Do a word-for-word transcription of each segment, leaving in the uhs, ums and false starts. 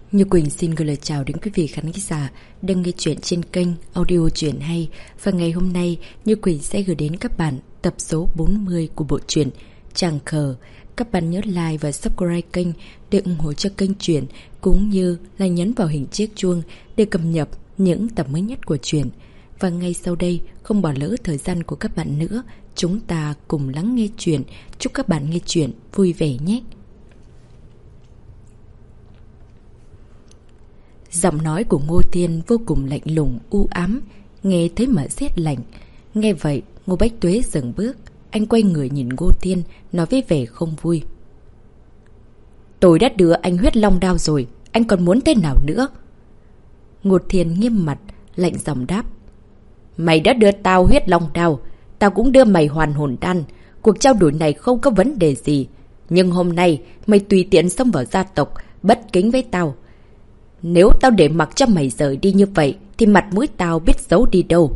Như Quỳnh xin gửi lời chào đến quý vị khán giả đang nghe chuyện trên kênh audio truyện hay. Và ngày hôm nay, Như Quỳnh sẽ gửi đến các bạn tập số bốn mươi của bộ truyện Tràng Khờ. Các bạn nhớ like và subscribe kênh để ủng hộ cho kênh truyện, cũng như là nhấn vào hình chiếc chuông để cập nhật những tập mới nhất của truyện. Và ngay sau đây, không bỏ lỡ thời gian của các bạn nữa, chúng ta cùng lắng nghe truyện. Chúc các bạn nghe truyện vui vẻ nhé! Giọng nói của Ngô Thiên vô cùng lạnh lùng, u ám, nghe thấy mà rét lạnh. Nghe vậy, Ngô Bách Tuế dừng bước. Anh quay người nhìn Ngô Thiên, nói với vẻ không vui. Tôi đã đưa anh huyết long đao rồi, anh còn muốn thế nào nữa? Ngô Thiên nghiêm mặt, lạnh giọng đáp. Mày đã đưa tao huyết long đao, tao cũng đưa mày hoàn hồn đan. Cuộc trao đổi này không có vấn đề gì. Nhưng hôm nay, mày tùy tiện xông vào gia tộc, bất kính với tao. Nếu tao để mặc cho mày rời đi như vậy, thì mặt mũi tao biết giấu đi đâu.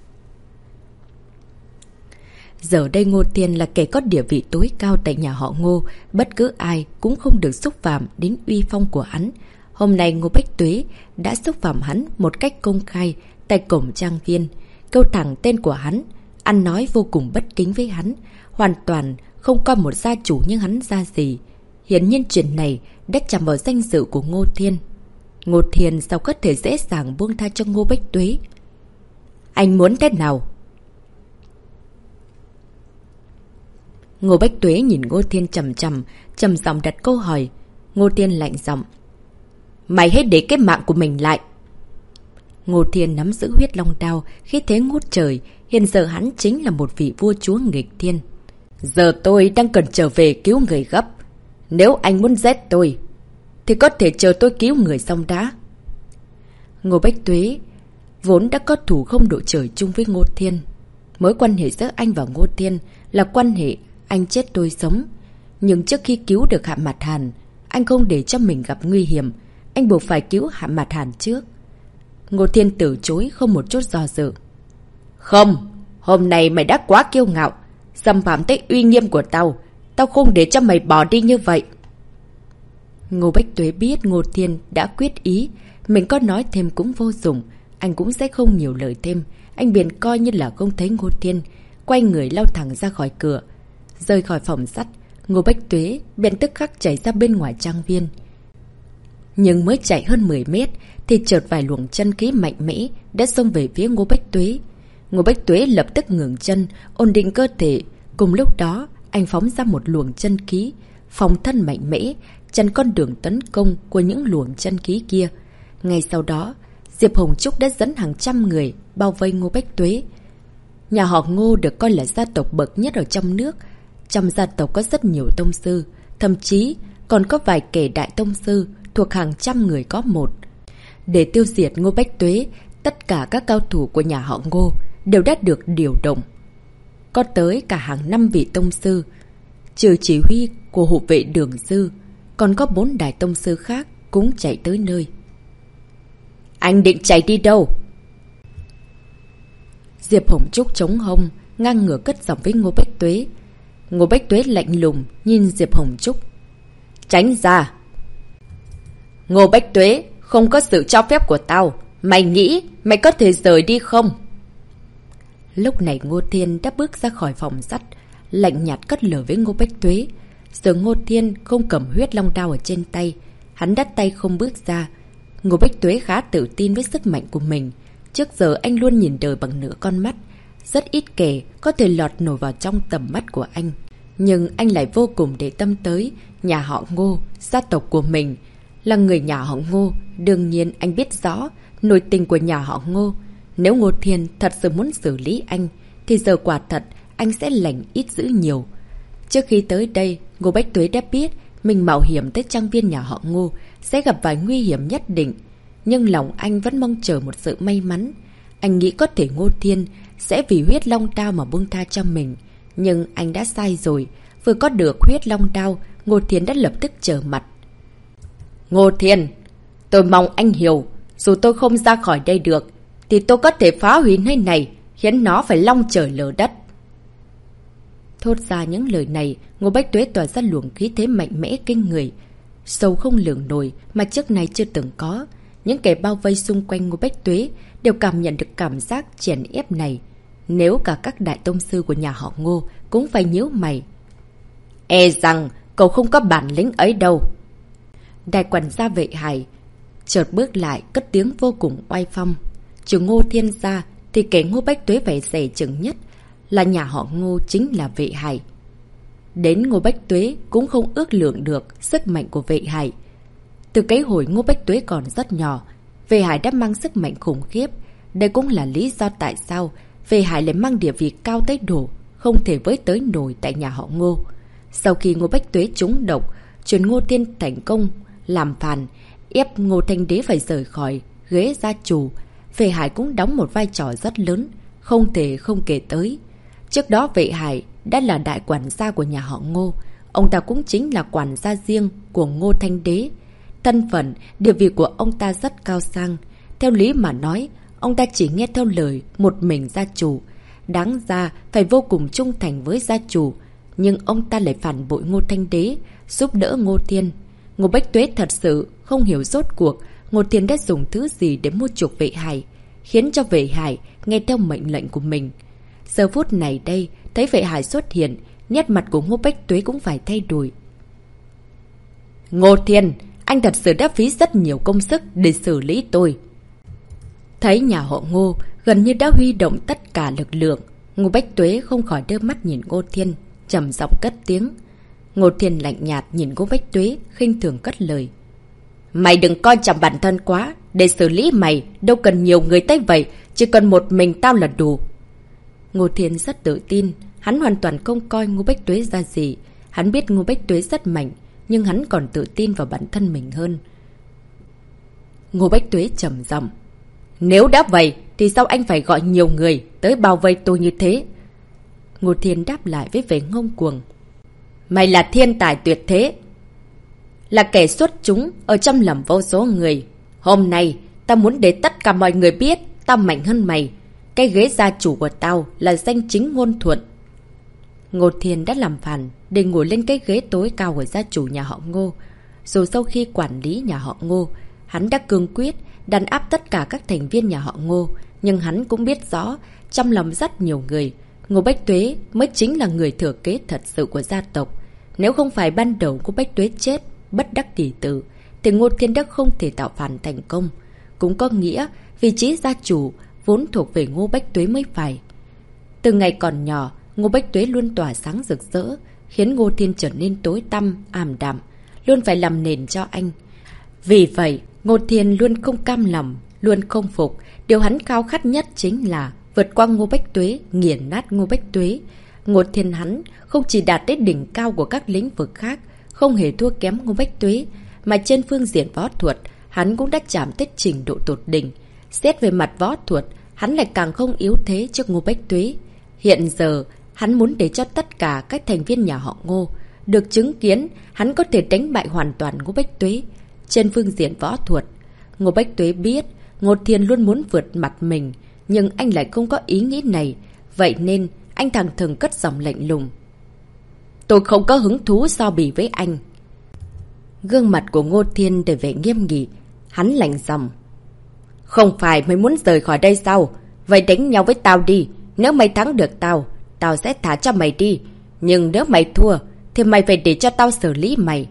Giờ đây Ngô Thiên là kẻ có địa vị tối cao tại nhà họ Ngô. Bất cứ ai cũng không được xúc phạm đến uy phong của hắn. Hôm nay Ngô Bách Tuế đã xúc phạm hắn một cách công khai tại cổng trang viên. Kêu thẳng tên của hắn, ăn nói vô cùng bất kính với hắn, hoàn toàn không coi một gia chủ như hắn ra gì. Hiển nhiên chuyện này đã chạm vào danh dự của Ngô Thiên. Ngô Thiên sao có thể dễ dàng buông tha cho Ngô Bách Tuế? Anh muốn thế nào? Ngô Bách Tuế nhìn Ngô Thiên trầm trầm, trầm giọng đặt câu hỏi. Ngô Thiên lạnh giọng. Mày hãy để cái mạng của mình lại. Ngô Thiên nắm giữ huyết long đao, khí thế ngút trời. Hiện giờ hắn chính là một vị vua chúa nghịch thiên. Giờ tôi đang cần trở về cứu người gấp. Nếu anh muốn giết tôi, thì có thể chờ tôi cứu người xong đã. Ngô Bách Tuế vốn đã có thủ không độ trời chung với Ngô Thiên. Mối quan hệ giữa anh và Ngô Thiên là quan hệ anh chết tôi sống. Nhưng trước khi cứu được Hạ Mạt Hàn, anh không để cho mình gặp nguy hiểm. Anh buộc phải cứu Hạ Mạt Hàn trước. Ngô Thiên từ chối không một chút do dự. Không, hôm nay mày đã quá kiêu ngạo, xâm phạm tới uy nghiêm của tao. Tao không để cho mày bỏ đi như vậy. Ngô Bách Tuế biết Ngô Thiên đã quyết ý, mình có nói thêm cũng vô dụng, anh cũng sẽ không nhiều lời thêm. Anh便coi như là không thấy Ngô Thiên, quay người lao thẳng ra khỏi cửa. Rời khỏi phòng sắt, Ngô Bách Tuế便tức khắc chạy ra bên ngoài trang viên. Nhưng mới chạy hơn mười mét thì chợt vài luồng chân khí mạnh mẽ đã xông về phía Ngô Bách Tuế. Ngô Bách Tuế lập tức ngừng chân, ổn định cơ thể. Cùng lúc đó, anh phóng ra một luồng chân khí, phòng thân mạnh mẽ, chặn con đường tấn công của những luồng chân khí kia. Ngay sau đó, Diệp Hồng Trúc đã dẫn hàng trăm người bao vây Ngô Bách Tuế. Nhà họ Ngô được coi là gia tộc bậc nhất ở trong nước. Trong gia tộc có rất nhiều tông sư, thậm chí còn có vài kẻ đại tông sư thuộc hàng trăm người có một. Để tiêu diệt Ngô Bách Tuế, tất cả các cao thủ của nhà họ Ngô đều đã được điều động. Có tới cả hàng năm vị tông sư, trừ chỉ huy của hộ vệ Đường Sư, còn có bốn đại tông sư khác cũng chạy tới nơi. Anh định chạy đi đâu? Diệp Hồng Trúc chống hông, ngang ngửa cất giọng với Ngô Bách Tuế. Ngô Bách Tuế lạnh lùng nhìn Diệp Hồng Trúc. Tránh ra! Ngô Bách Tuế, không có sự cho phép của tao. Mày nghĩ mày có thể rời đi không? Lúc này Ngô Thiên đã bước ra khỏi phòng sắt, lạnh nhạt cất lời với Ngô Bách Tuế. Giờ Ngô Thiên không cầm huyết long đao ở trên tay, hắn đắt tay không bước ra. Ngô Bách Tuế khá tự tin với sức mạnh của mình. Trước giờ anh luôn nhìn đời bằng nửa con mắt, rất ít kẻ có thể lọt nổi vào trong tầm mắt của anh. Nhưng anh lại vô cùng để tâm tới nhà họ Ngô, gia tộc của mình. Là người nhà họ Ngô, đương nhiên anh biết rõ nội tình của nhà họ Ngô. Nếu Ngô Thiên thật sự muốn xử lý anh, thì giờ quả thật anh sẽ lành ít dữ nhiều. Trước khi tới đây, Ngô Bách Tuế đã biết mình mạo hiểm tới trang viên nhà họ Ngô sẽ gặp vài nguy hiểm nhất định. Nhưng lòng anh vẫn mong chờ một sự may mắn. Anh nghĩ có thể Ngô Thiên sẽ vì huyết long đao mà buông tha cho mình. Nhưng anh đã sai rồi. Vừa có được huyết long đao, Ngô Thiên đã lập tức trở mặt. Ngô Thiên, tôi mong anh hiểu, dù tôi không ra khỏi đây được, thì tôi có thể phá hủy nơi này, khiến nó phải long trời lở đất. Thốt ra những lời này, Ngô Bách Tuế tỏa ra luồng khí thế mạnh mẽ kinh người. sâu không lường nổi mà trước nay chưa từng có. Những kẻ bao vây xung quanh Ngô Bách Tuế đều cảm nhận được cảm giác chèn ép này. Nếu cả các đại tông sư của nhà họ Ngô cũng phải nhíu mày. E rằng cậu không có bản lĩnh ấy đâu. Đại quản gia Vệ Hải chợt bước lại, cất tiếng vô cùng oai phong. Trừ Ngô Thiên ra thì kẻ Ngô Bách Tuế phải dè chừng nhất là nhà họ Ngô chính là Vệ Hải. Đến Ngô Bách Tuế cũng không ước lượng được sức mạnh của Vệ Hải. Từ cái hồi Ngô Bách Tuế còn rất nhỏ, Vệ Hải đã mang sức mạnh khủng khiếp. Đây cũng là lý do tại sao Vệ Hải lại mang địa vị cao tới độ không thể với tới nổi tại nhà họ Ngô. Sau khi Ngô Bách Tuế trúng độc, truyền Ngô Thiên thành công làm phản, ép Ngô Thanh Đế phải rời khỏi ghế gia chủ, Vệ Hải cũng đóng một vai trò rất lớn, không thể không kể tới. Trước đó Vệ Hải đã là đại quản gia của nhà họ Ngô, ông ta cũng chính là quản gia riêng của Ngô Thanh Đế. Thân phận, địa vị của ông ta rất cao sang. Theo lý mà nói, ông ta chỉ nghe theo lời một mình gia chủ. Đáng ra phải vô cùng trung thành với gia chủ, nhưng ông ta lại phản bội Ngô Thanh Đế, giúp đỡ Ngô Thiên. Ngô Bách Tuế thật sự không hiểu rốt cuộc Ngô Thiên đã dùng thứ gì để mua chuộc Vệ Hải, khiến cho Vệ Hải nghe theo mệnh lệnh của mình. Giờ phút này đây, thấy Vệ Hải xuất hiện, nét mặt của Ngô Bách Tuế cũng phải thay đổi. Ngô Thiên, anh thật sự đã phí rất nhiều công sức để xử lý tôi. Thấy nhà họ Ngô gần như đã huy động tất cả lực lượng, Ngô Bách Tuế không khỏi đưa mắt nhìn Ngô Thiên, trầm giọng cất tiếng. Ngô Thiên lạnh nhạt nhìn Ngô Bách Tuế, khinh thường cất lời. Mày đừng coi trọng bản thân quá, để xử lý mày đâu cần nhiều người tới vậy, chỉ cần một mình tao là đủ. Ngô Thiên rất tự tin, hắn hoàn toàn không coi Ngô Bách Tuế ra gì. Hắn biết Ngô Bách Tuế rất mạnh, nhưng hắn còn tự tin vào bản thân mình hơn. Ngô Bách Tuế trầm giọng. Nếu đã vậy, thì sao anh phải gọi nhiều người tới bao vây tôi như thế? Ngô Thiên đáp lại với vẻ ngông cuồng. Mày là thiên tài tuyệt thế, là kẻ xuất chúng ở trong lòng vô số người. Hôm nay, tao muốn để tất cả mọi người biết tao mạnh hơn mày. Cái ghế gia chủ của tao là danh chính ngôn thuận. Ngô Thiên đã làm phản để ngồi lên cái ghế tối cao của gia chủ nhà họ Ngô. Dù sau khi quản lý nhà họ Ngô, hắn đã cương quyết đàn áp tất cả các thành viên nhà họ Ngô. Nhưng hắn cũng biết rõ, trong lòng rất nhiều người, Ngô Bách Tuế mới chính là người thừa kế thật sự của gia tộc. Nếu không phải ban đầu Ngô Bách Tuế chết bất đắc kỳ tử, thì Ngô Thiên đã không thể tạo phản thành công. Cũng có nghĩa vị trí gia chủ vốn thuộc về Ngô Bách Tuế mới phải. Từ ngày còn nhỏ, Ngô Bách Tuế luôn tỏa sáng rực rỡ, khiến Ngô Thiên trở nên tối tăm, ảm đạm, luôn phải làm nền cho anh. Vì vậy, Ngô Thiên luôn không cam lòng, luôn không phục. Điều hắn khao khát nhất chính là vượt qua Ngô Bách Tuế, nghiền nát Ngô Bách Tuế. Ngô Thiên hắn không chỉ đạt đến đỉnh cao của các lĩnh vực khác, không hề thua kém Ngô Bách Tuế, mà trên phương diện võ thuật, hắn cũng đã chạm tới trình độ tột đỉnh. Xét về mặt võ thuật, hắn lại càng không yếu thế trước Ngô Bách Tuế. Hiện giờ, hắn muốn để cho tất cả các thành viên nhà họ Ngô được chứng kiến hắn có thể đánh bại hoàn toàn Ngô Bách Tuế. Trên phương diện võ thuật, Ngô Bách Tuế biết Ngô Thiên luôn muốn vượt mặt mình, nhưng anh lại không có ý nghĩ này. Vậy nên, anh thẳng thừng cất giọng lạnh lùng. Tôi không có hứng thú so bì với anh. Gương mặt của Ngô Thiên đầy vẻ nghiêm nghị, hắn lạnh giọng. Không phải mày muốn rời khỏi đây sao? Vậy đánh nhau với tao đi. Nếu mày thắng được tao, tao sẽ thả cho mày đi. Nhưng nếu mày thua, thì mày phải để cho tao xử lý mày.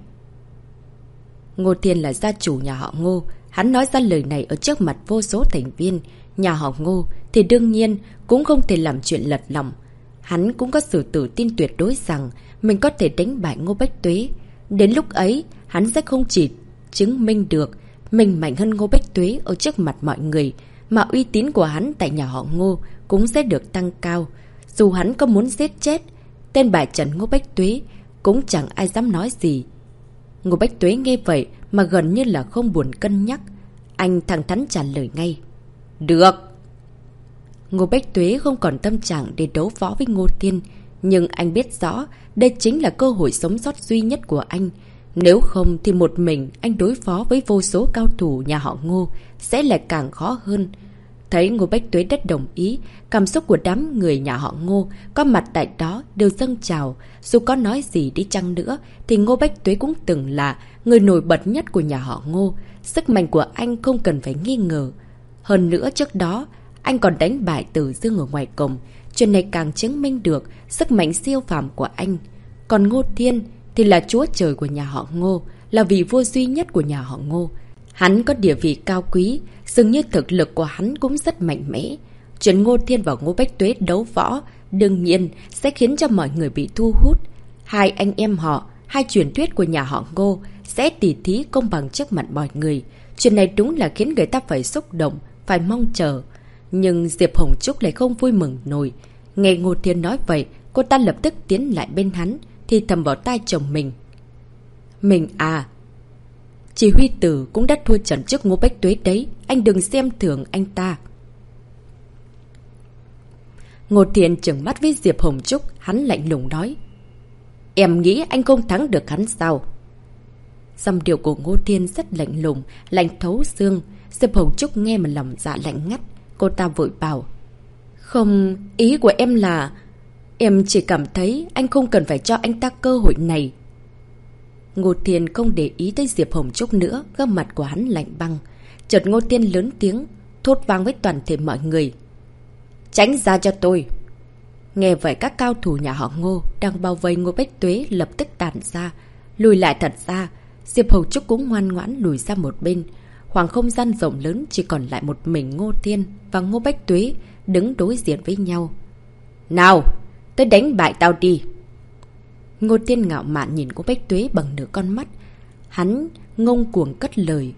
Ngô Thiên là gia chủ nhà họ Ngô. Hắn nói ra lời này ở trước mặt vô số thành viên nhà họ Ngô thì đương nhiên cũng không thể làm chuyện lật lòng. Hắn cũng có sự tự tin tuyệt đối rằng mình có thể đánh bại Ngô Bách Tuế. Đến lúc ấy, hắn sẽ không chỉ chứng minh được mình mạnh hơn Ngô Bách Tuế ở trước mặt mọi người, mà uy tín của hắn tại nhà họ Ngô cũng sẽ được tăng cao. Dù hắn có muốn giết chết tên bại trận Ngô Bách Tuế, cũng chẳng ai dám nói gì. Ngô Bách Tuế nghe vậy mà gần như là không buồn cân nhắc. Anh thẳng thắn trả lời ngay. Được. Ngô Bách Tuế không còn tâm trạng để đấu võ với Ngô Thiên, nhưng anh biết rõ đây chính là cơ hội sống sót duy nhất của anh. Nếu không thì một mình anh đối phó với vô số cao thủ nhà họ Ngô sẽ lại càng khó hơn. Thấy Ngô Bách Tuế đã đồng ý, cảm xúc của đám người nhà họ Ngô có mặt tại đó đều dâng trào. Dù có nói gì đi chăng nữa thì Ngô Bách Tuế cũng từng là người nổi bật nhất của nhà họ Ngô. Sức mạnh của anh không cần phải nghi ngờ. Hơn nữa trước đó, anh còn đánh bại Tử Dương ở ngoài cổng. Chuyện này càng chứng minh được sức mạnh siêu phàm của anh. Còn Ngô Thiên thì là chúa trời của nhà họ Ngô, là vị vua duy nhất của nhà họ Ngô. Hắn có địa vị cao quý, dường như thực lực của hắn cũng rất mạnh mẽ. Chuyện Ngô Thiên và Ngô Bách Tuế đấu võ đương nhiên sẽ khiến cho mọi người bị thu hút. Hai anh em họ, hai truyền thuyết của nhà họ Ngô sẽ tỉ thí công bằng trước mặt mọi người. Chuyện này đúng là khiến người ta phải xúc động, phải mong chờ. Nhưng Diệp Hồng Trúc lại không vui mừng nổi. Nghe Ngô Thiên nói vậy, cô ta lập tức tiến lại bên hắn, thì thầm vào tai chồng mình. Mình à, chỉ huy tử cũng đã thua trận trước Ngô Bách Tuế đấy, anh đừng xem thường anh ta. Ngô Thiên trừng mắt với Diệp Hồng Trúc, hắn lạnh lùng nói. Em nghĩ anh không thắng được hắn sao? Dòng điệu của Ngô Thiên rất lạnh lùng, lạnh thấu xương. Diệp Hồng Trúc nghe mà lòng dạ lạnh ngắt. Cô ta vội bảo. Không, ý của em là... Em chỉ cảm thấy anh không cần phải cho anh ta cơ hội này. Ngô Thiên không để ý tới Diệp Hồng Trúc nữa, gương mặt của hắn lạnh băng. Chợt Ngô Thiên lớn tiếng, thốt vang với toàn thể mọi người. Tránh ra cho tôi. Nghe vậy các cao thủ nhà họ Ngô đang bao vây Ngô Bách Tuế lập tức tản ra, lùi lại thật ra. Diệp Hồng Trúc cũng ngoan ngoãn lùi ra một bên. Khoảng không gian rộng lớn chỉ còn lại một mình Ngô Thiên và Ngô Bách Tuế đứng đối diện với nhau. Nào, tới đánh bại tao đi. Ngô Thiên ngạo mạn nhìn Ngô Bách Tuế bằng nửa con mắt. Hắn ngông cuồng cất lời.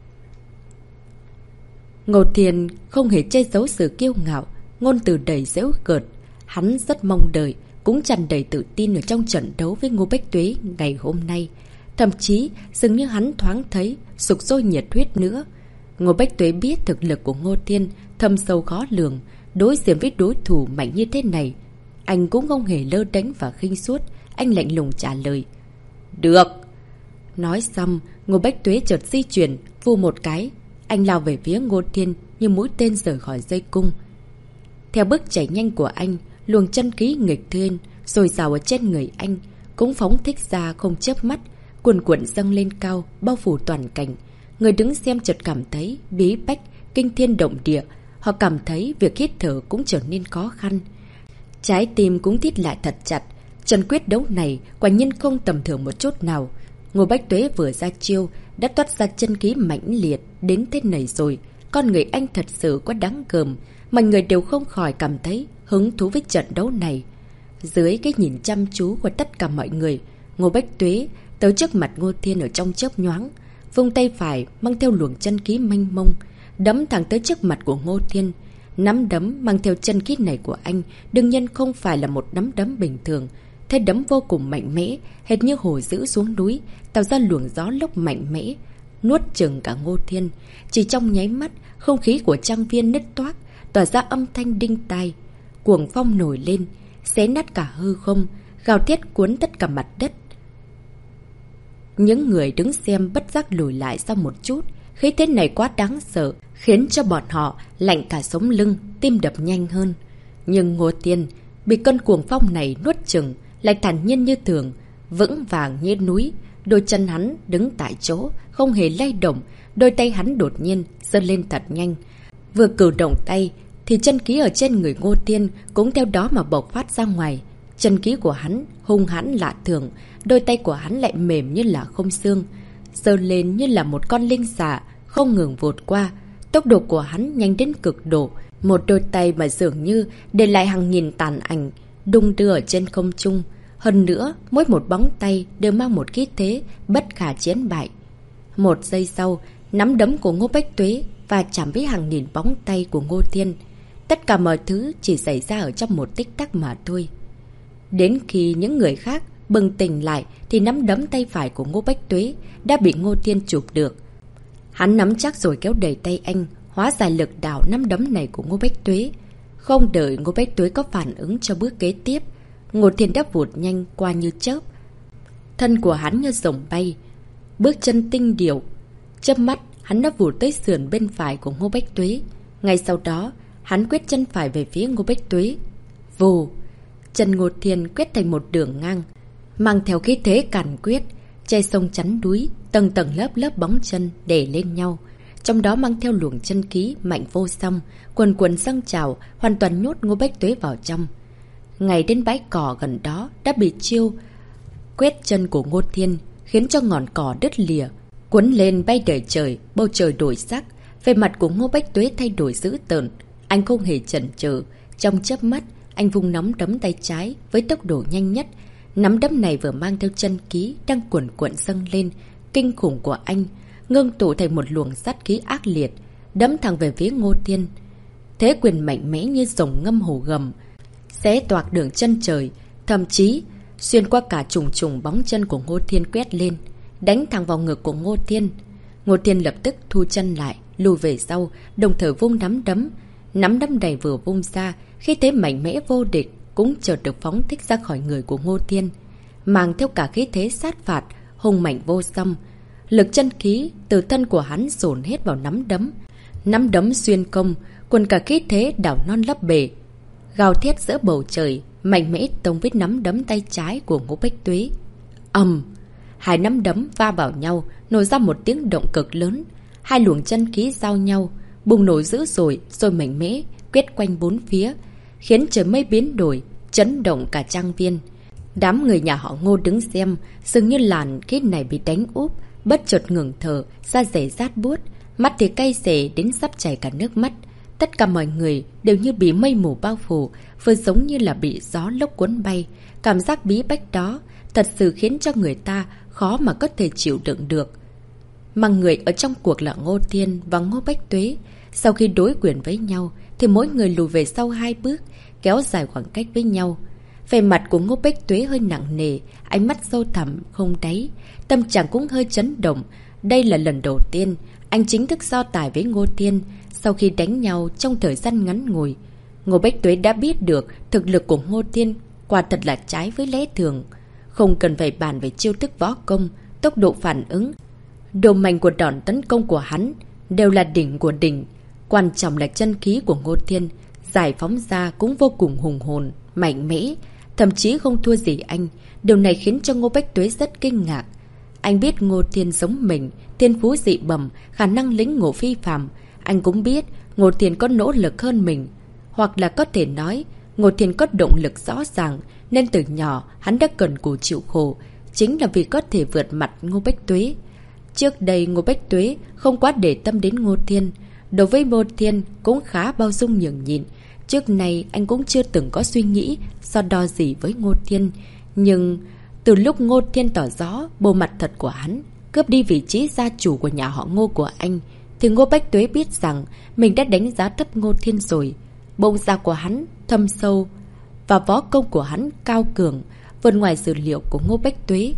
Ngô Thiên không hề che giấu sự kiêu ngạo, ngôn từ đầy giễu cợt. Hắn rất mong đợi, cũng tràn đầy tự tin ở trong trận đấu với Ngô Bách Tuế ngày hôm nay. Thậm chí dường như hắn thoáng thấy sục sôi nhiệt huyết nữa. Ngô Bách Tuế biết thực lực của Ngô Thiên thâm sâu khó lường. Đối diện với đối thủ mạnh như thế này, anh cũng không hề lơ đánh và khinh suốt. Anh lạnh lùng trả lời. Được. Nói xong, Ngô Bách Tuế chợt di chuyển, vù một cái. Anh lao về phía Ngô Thiên như mũi tên rời khỏi dây cung. Theo bước chạy nhanh của anh, luồng chân khí nghịch thiên rồi rào ở trên người anh cũng phóng thích ra không chớp mắt, cuồn cuộn dâng lên cao, bao phủ toàn cảnh. Người đứng xem chợt cảm thấy bí bách, kinh thiên động địa. Họ cảm thấy việc hít thở cũng trở nên khó khăn. Trái tim cũng thít lại thật chặt. Trận quyết đấu này quả nhiên không tầm thường một chút nào. Ngô Bách Tuế vừa ra chiêu đã toát ra chân khí mãnh liệt đến thế này rồi. Con người anh thật sự quá đáng gờm. Mọi người đều không khỏi cảm thấy hứng thú với trận đấu này. Dưới cái nhìn chăm chú của tất cả mọi người, Ngô Bách Tuế tới trước mặt Ngô Thiên ở trong chớp nhoáng, vung tay phải mang theo luồng chân khí mênh mông, đấm thẳng tới trước mặt của Ngô Thiên. Nắm đấm mang theo chân khí này của anh đương nhiên không phải là một nắm đấm bình thường. Thế đấm vô cùng mạnh mẽ, hệt như hồ dữ xuống núi, tạo ra luồng gió lốc mạnh mẽ, nuốt chửng cả Ngô Thiên. Chỉ trong nháy mắt, không khí của trang viên nứt toác, tỏa ra âm thanh đinh tai. Cuồng phong nổi lên, xé nát cả hư không, gào thét cuốn tất cả mặt đất. Những người đứng xem bất giác lùi lại sau một chút. Khí thế này quá đáng sợ, khiến cho bọn họ lạnh cả sống lưng, tim đập nhanh hơn. Nhưng Ngô Thiên bị cơn cuồng phong này nuốt chửng, lại thản nhiên như thường, vững vàng như núi. Đôi chân hắn đứng tại chỗ, không hề lay động. Đôi tay hắn đột nhiên giơ lên thật nhanh. Vừa cử động tay thì chân khí ở trên người Ngô Thiên cũng theo đó mà bộc phát ra ngoài. Chân khí của hắn hung hãn lạ thường, đôi tay của hắn lại mềm như là không xương, giơ lên như là một con linh xà không ngừng vụt qua. Tốc độ của hắn nhanh đến cực độ, một đôi tay mà dường như để lại hàng nghìn tàn ảnh đung đưa ở trên không trung. Hơn nữa, mỗi một bóng tay đều mang một khí thế bất khả chiến bại. Một giây sau, nắm đấm của Ngô Bách Tuế và chạm với hàng nghìn bóng tay của Ngô Thiên. Tất cả mọi thứ chỉ xảy ra ở trong một tích tắc mà thôi. Đến khi những người khác bừng tỉnh lại thì nắm đấm tay phải của Ngô Bách Tuế đã bị Ngô Thiên chụp được. Hắn nắm chắc rồi kéo đẩy tay anh, hóa giải lực đảo nắm đấm này của Ngô Bách Tuế. Không đợi Ngô Bách Tuế có phản ứng cho bước kế tiếp, Ngô Thiên đã vụt nhanh qua như chớp. Thân của hắn như rồng bay, bước chân tinh điệu. Chớp mắt, hắn đã vụt tới sườn bên phải của Ngô Bách Tuế. Ngay sau đó, hắn quyết chân phải về phía Ngô Bách Tuế. Vù! Chân Ngô Thiên quyết thành một đường ngang, mang theo khí thế càn quyết, che sông chắn núi, tầng tầng lớp lớp bóng chân để lên nhau. Trong đó mang theo luồng chân khí mạnh vô song, quần quần dâng trào, hoàn toàn nhốt Ngô Bách Tuế vào trong. Ngay đến bãi cỏ gần đó đã bị chiêu quét chân của Ngô Thiên, khiến cho ngọn cỏ đứt lìa, cuốn lên bay đầy trời, bầu trời đổi sắc. Về mặt của Ngô Bách Tuế thay đổi dữ tợn, anh không hề chần chừ, trong chớp mắt, anh vung nắm đấm tay trái với tốc độ nhanh nhất. Nắm đấm này vừa mang theo chân khí đang cuộn cuộn dâng lên, kinh khủng của anh ngưng tụ thành một luồng sát khí ác liệt, đấm thẳng về phía Ngô Thiên. Thế quyền mạnh mẽ như rồng ngâm hổ gầm, xé toạc đường chân trời, thậm chí xuyên qua cả trùng trùng bóng chân của Ngô Thiên quét lên, đánh thẳng vào ngực của Ngô Thiên. Ngô Thiên lập tức thu chân lại, lùi về sau, đồng thời vung nắm đấm. Nắm đấm đầy vừa vung ra, khi thế mạnh mẽ vô địch cũng chợt được phóng thích ra khỏi người của Ngô Thiên, mang theo cả khí thế sát phạt, hùng mạnh vô song. Lực chân khí từ thân của hắn dồn hết vào nắm đấm. Nắm đấm xuyên công, quần cả khí thế đảo non lấp bể, gào thét giữa bầu trời, mạnh mẽ tông với nắm đấm tay trái của Ngô Bách Tuế. Ầm! Hai nắm đấm va vào nhau, nổi ra một tiếng động cực lớn. Hai luồng chân khí giao nhau, bùng nổ dữ dội rồi mạnh mẽ quét quanh bốn phía, khiến trời mây biến đổi, chấn động cả trang viên. Đám người nhà họ Ngô đứng xem, dường như làn khí này bị đánh úp, bất chợt ngừng thở, da dày rát buốt, mắt thì cay xè đến sắp chảy cả nước mắt. Tất cả mọi người đều như bị mây mù bao phủ, vừa giống như là bị gió lốc cuốn bay. Cảm giác bí bách đó thật sự khiến cho người ta khó mà có thể chịu đựng được. Mà người ở trong cuộc là Ngô Thiên và Ngô Bách Tuế. Sau khi đối quyền với nhau thì mỗi người lùi về sau hai bước, kéo dài khoảng cách với nhau. Về mặt của Ngô Bách Tuế hơi nặng nề, ánh mắt sâu thẳm không đáy, tâm trạng cũng hơi chấn động. Đây là lần đầu tiên anh chính thức so tài với Ngô Thiên sau khi đánh nhau trong thời gian ngắn ngủi. Ngô Bách Tuế đã biết được thực lực của Ngô Thiên quả thật là trái với lẽ thường. Không cần phải bàn về chiêu thức võ công, tốc độ phản ứng, độ mạnh của đòn tấn công của hắn đều là đỉnh của đỉnh. Quan trọng là chân khí của Ngô Thiên giải phóng ra cũng vô cùng hùng hồn, mạnh mẽ, thậm chí không thua gì anh. Điều này khiến cho Ngô Bách Tuế rất kinh ngạc. Anh biết Ngô Thiên giống mình, thiên phú dị bẩm, khả năng lĩnh ngộ phi phàm. Anh cũng biết Ngô Thiên có nỗ lực hơn mình, hoặc là có thể nói Ngô Thiên có động lực rõ ràng, nên từ nhỏ hắn đã cần cù chịu khổ, chính là vì có thể vượt mặt Ngô Bách Tuế. Trước đây Ngô Bách Tuế không quá để tâm đến Ngô Thiên, đối với Ngô Thiên cũng khá bao dung nhường nhịn. Trước này anh cũng chưa từng có suy nghĩ so đo gì với Ngô Thiên. Nhưng từ lúc Ngô Thiên tỏ rõ bộ mặt thật của hắn, cướp đi vị trí gia chủ của nhà họ Ngô của anh, thì Ngô Bách Tuế biết rằng mình đã đánh giá thấp Ngô Thiên rồi. Bông da của hắn thâm sâu và võ công của hắn cao cường, vượt ngoài dự liệu của Ngô Bách Tuế.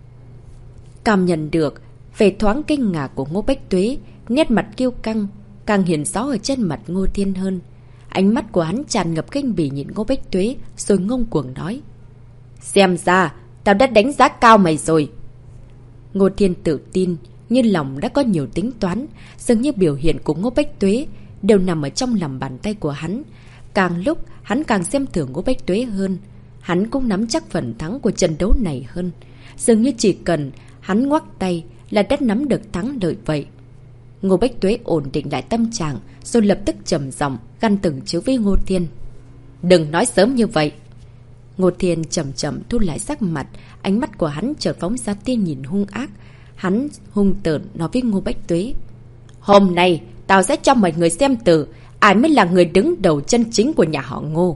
Cảm nhận được vẻ thoáng kinh ngạc của Ngô Bách Tuế, nét mặt kiêu căng càng hiển rõ ở trên mặt Ngô Thiên hơn. Ánh mắt của hắn tràn ngập kinh bỉ nhìn Ngô Bách Tuế, rồi ngông cuồng nói: Xem ra tao đã đánh giá cao mày rồi. Ngô Thiên tự tin, như lòng đã có nhiều tính toán, dường như biểu hiện của Ngô Bách Tuế đều nằm ở trong lòng bàn tay của hắn. Càng lúc hắn càng xem thường Ngô Bách Tuế hơn. Hắn cũng nắm chắc phần thắng của trận đấu này hơn. Dường như chỉ cần hắn ngoắc tay là đã nắm được thắng lợi vậy. Ngô Bách Tuế ổn định lại tâm trạng, rồi lập tức trầm giọng gằn từng chữ với Ngô Thiên: Đừng nói sớm như vậy. Ngô Thiên chậm chậm thu lại sắc mặt, ánh mắt của hắn chợt phóng ra tia nhìn hung ác. Hắn hung tợn nói với Ngô Bách Tuế: Hôm nay tao sẽ cho mọi người xem từ ai mới là người đứng đầu chân chính của nhà họ Ngô.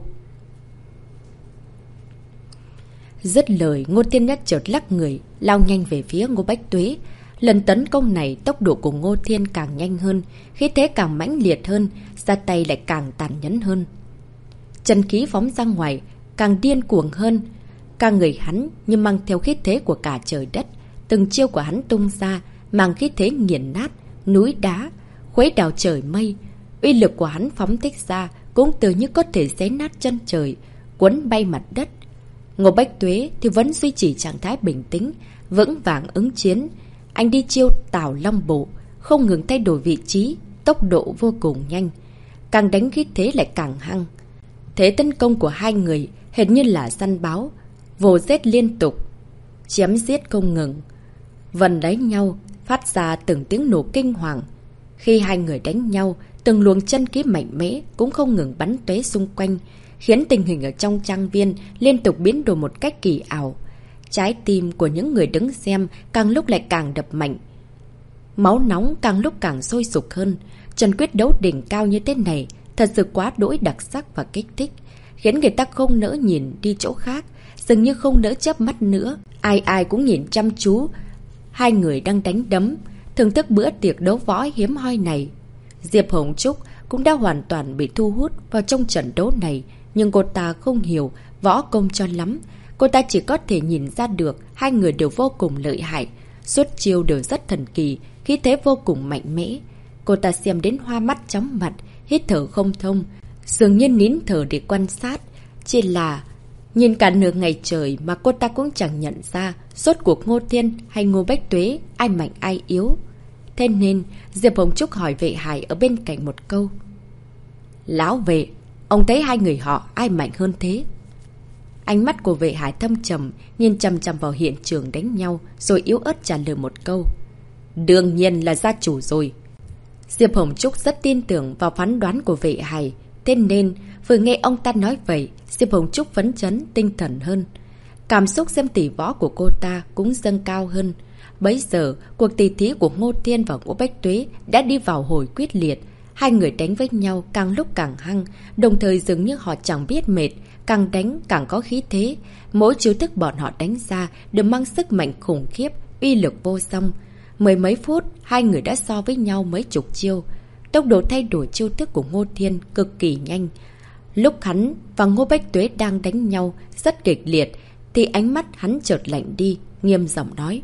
Dứt lời, Ngô Thiên Nhất chợt lắc người, lao nhanh về phía Ngô Bách Tuế. Lần tấn công này, tốc độ của Ngô Thiên càng nhanh hơn, khí thế càng mãnh liệt hơn, ra tay lại càng tàn nhẫn hơn. Chân khí phóng ra ngoài, càng điên cuồng hơn. Cả người hắn như mang theo khí thế của cả trời đất. Từng chiêu của hắn tung ra, mang khí thế nghiền nát núi đá, khuấy đảo trời mây. Uy lực của hắn phóng thích ra cũng tự như có thể xé nát chân trời, cuốn bay mặt đất. Ngô Bách Tuế thì vẫn duy trì trạng thái bình tĩnh, vững vàng ứng chiến. Anh đi chiêu Tào Long Bộ, không ngừng thay đổi vị trí, tốc độ vô cùng nhanh. càng đánh khí thế lại càng hăng. Thế tấn công của hai người hệt như là săn báo, vồ giết liên tục, chém giết không ngừng. Vần đánh nhau, phát ra từng tiếng nổ kinh hoàng. Khi hai người đánh nhau, từng luồng chân khí mạnh mẽ cũng không ngừng bắn tóe xung quanh, khiến tình hình ở trong trang viên liên tục biến đổi một cách kỳ ảo. Trái tim của những người đứng xem càng lúc lại càng đập mạnh. Máu nóng càng lúc càng sôi sục hơn. Trận quyết đấu đỉnh cao như thế này thật sự quá đỗi đặc sắc và kích thích, khiến người ta không nỡ nhìn đi chỗ khác, dường như không nỡ chớp mắt nữa. Ai ai cũng nhìn chăm chú hai người đang đánh đấm, thưởng thức bữa tiệc đấu võ hiếm hoi này. Diệp Hồng Trúc cũng đã hoàn toàn bị thu hút vào trong trận đấu này, nhưng cô ta không hiểu võ công cho lắm. Cô ta chỉ có thể nhìn ra được hai người đều vô cùng lợi hại, xuất chiêu đều rất thần kỳ, khí thế vô cùng mạnh mẽ. Cô ta xem đến hoa mắt chóng mặt, hít thở không thông, dường như nín thở để quan sát. Chỉ là nhìn cả nửa ngày trời mà cô ta cũng chẳng nhận ra rốt cuộc Ngô Thiên hay Ngô Bách Tuế ai mạnh ai yếu. Thế nên Diệp Hồng Trúc hỏi vệ Hải ở bên cạnh một câu. Lão vệ, ông thấy hai người họ ai mạnh hơn thế? Ánh mắt của vệ Hải thâm trầm, nhìn chằm chằm vào hiện trường đánh nhau, rồi yếu ớt trả lời một câu. Đương nhiên là gia chủ rồi. Diệp Hồng Trúc rất tin tưởng vào phán đoán của vệ Hải, thế nên vừa nghe ông ta nói vậy, Diệp Hồng Trúc phấn chấn tinh thần hơn. Cảm xúc xem tỷ võ của cô ta cũng dâng cao hơn. Bấy giờ, cuộc tỷ thí của Ngô Thiên và Ngô Bách Tuế đã đi vào hồi quyết liệt. Hai người đánh với nhau càng lúc càng hăng, đồng thời dường như họ chẳng biết mệt, càng đánh càng có khí thế. Mỗi chiêu thức bọn họ đánh ra đều mang sức mạnh khủng khiếp, uy lực vô song. Mười mấy phút, hai người đã so với nhau mấy chục chiêu. Tốc độ thay đổi chiêu thức của Ngô Thiên cực kỳ nhanh. Lúc hắn và Ngô Bách Tuế đang đánh nhau rất kịch liệt, thì ánh mắt hắn chợt lạnh đi, nghiêm giọng nói.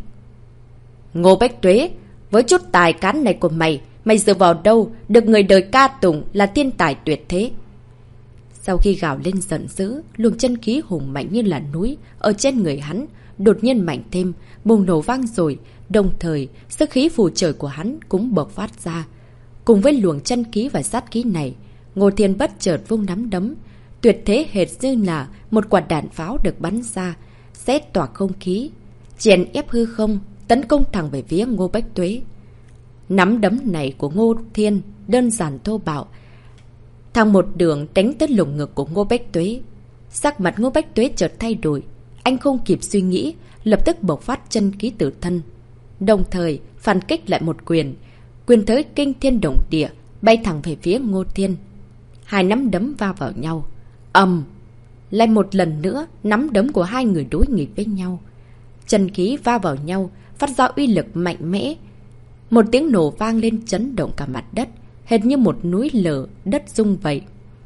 Ngô Bách Tuế, với chút tài cán này của mày, mày dựa vào đâu được người đời ca tụng là thiên tài tuyệt thế? Sau khi gào lên giận dữ, luồng chân khí hùng mạnh như là núi ở trên người hắn đột nhiên mạnh thêm, bùng nổ vang rồi. Đồng thời, sức khí phù trời của hắn cũng bộc phát ra. Cùng với luồng chân khí và sát khí này, Ngô Thiên bất chợt vung nắm đấm, tuyệt thế hệt như là một quả đạn pháo được bắn ra, xé toạc không khí, chèn ép hư không, tấn công thẳng về phía Ngô Bách Tuế. Nắm đấm này của Ngô Thiên đơn giản thô bạo, thẳng một đường đánh tới lồng ngực của Ngô Bách Tuế. Sắc mặt Ngô Bách Tuế chợt thay đổi, anh không kịp suy nghĩ, lập tức bộc phát chân khí tự thân, đồng thời phản kích lại một quyền, quyền tới kinh thiên động địa, bay thẳng về phía Ngô Thiên. Hai nắm đấm va vào nhau, ầm, um, lại một lần nữa nắm đấm của hai người đối nghịch với nhau. Chân khí va vào nhau, phát ra uy lực mạnh mẽ. Một tiếng nổ vang lên chấn động cả mặt đất, hệt như một núi lở đất rung vậy.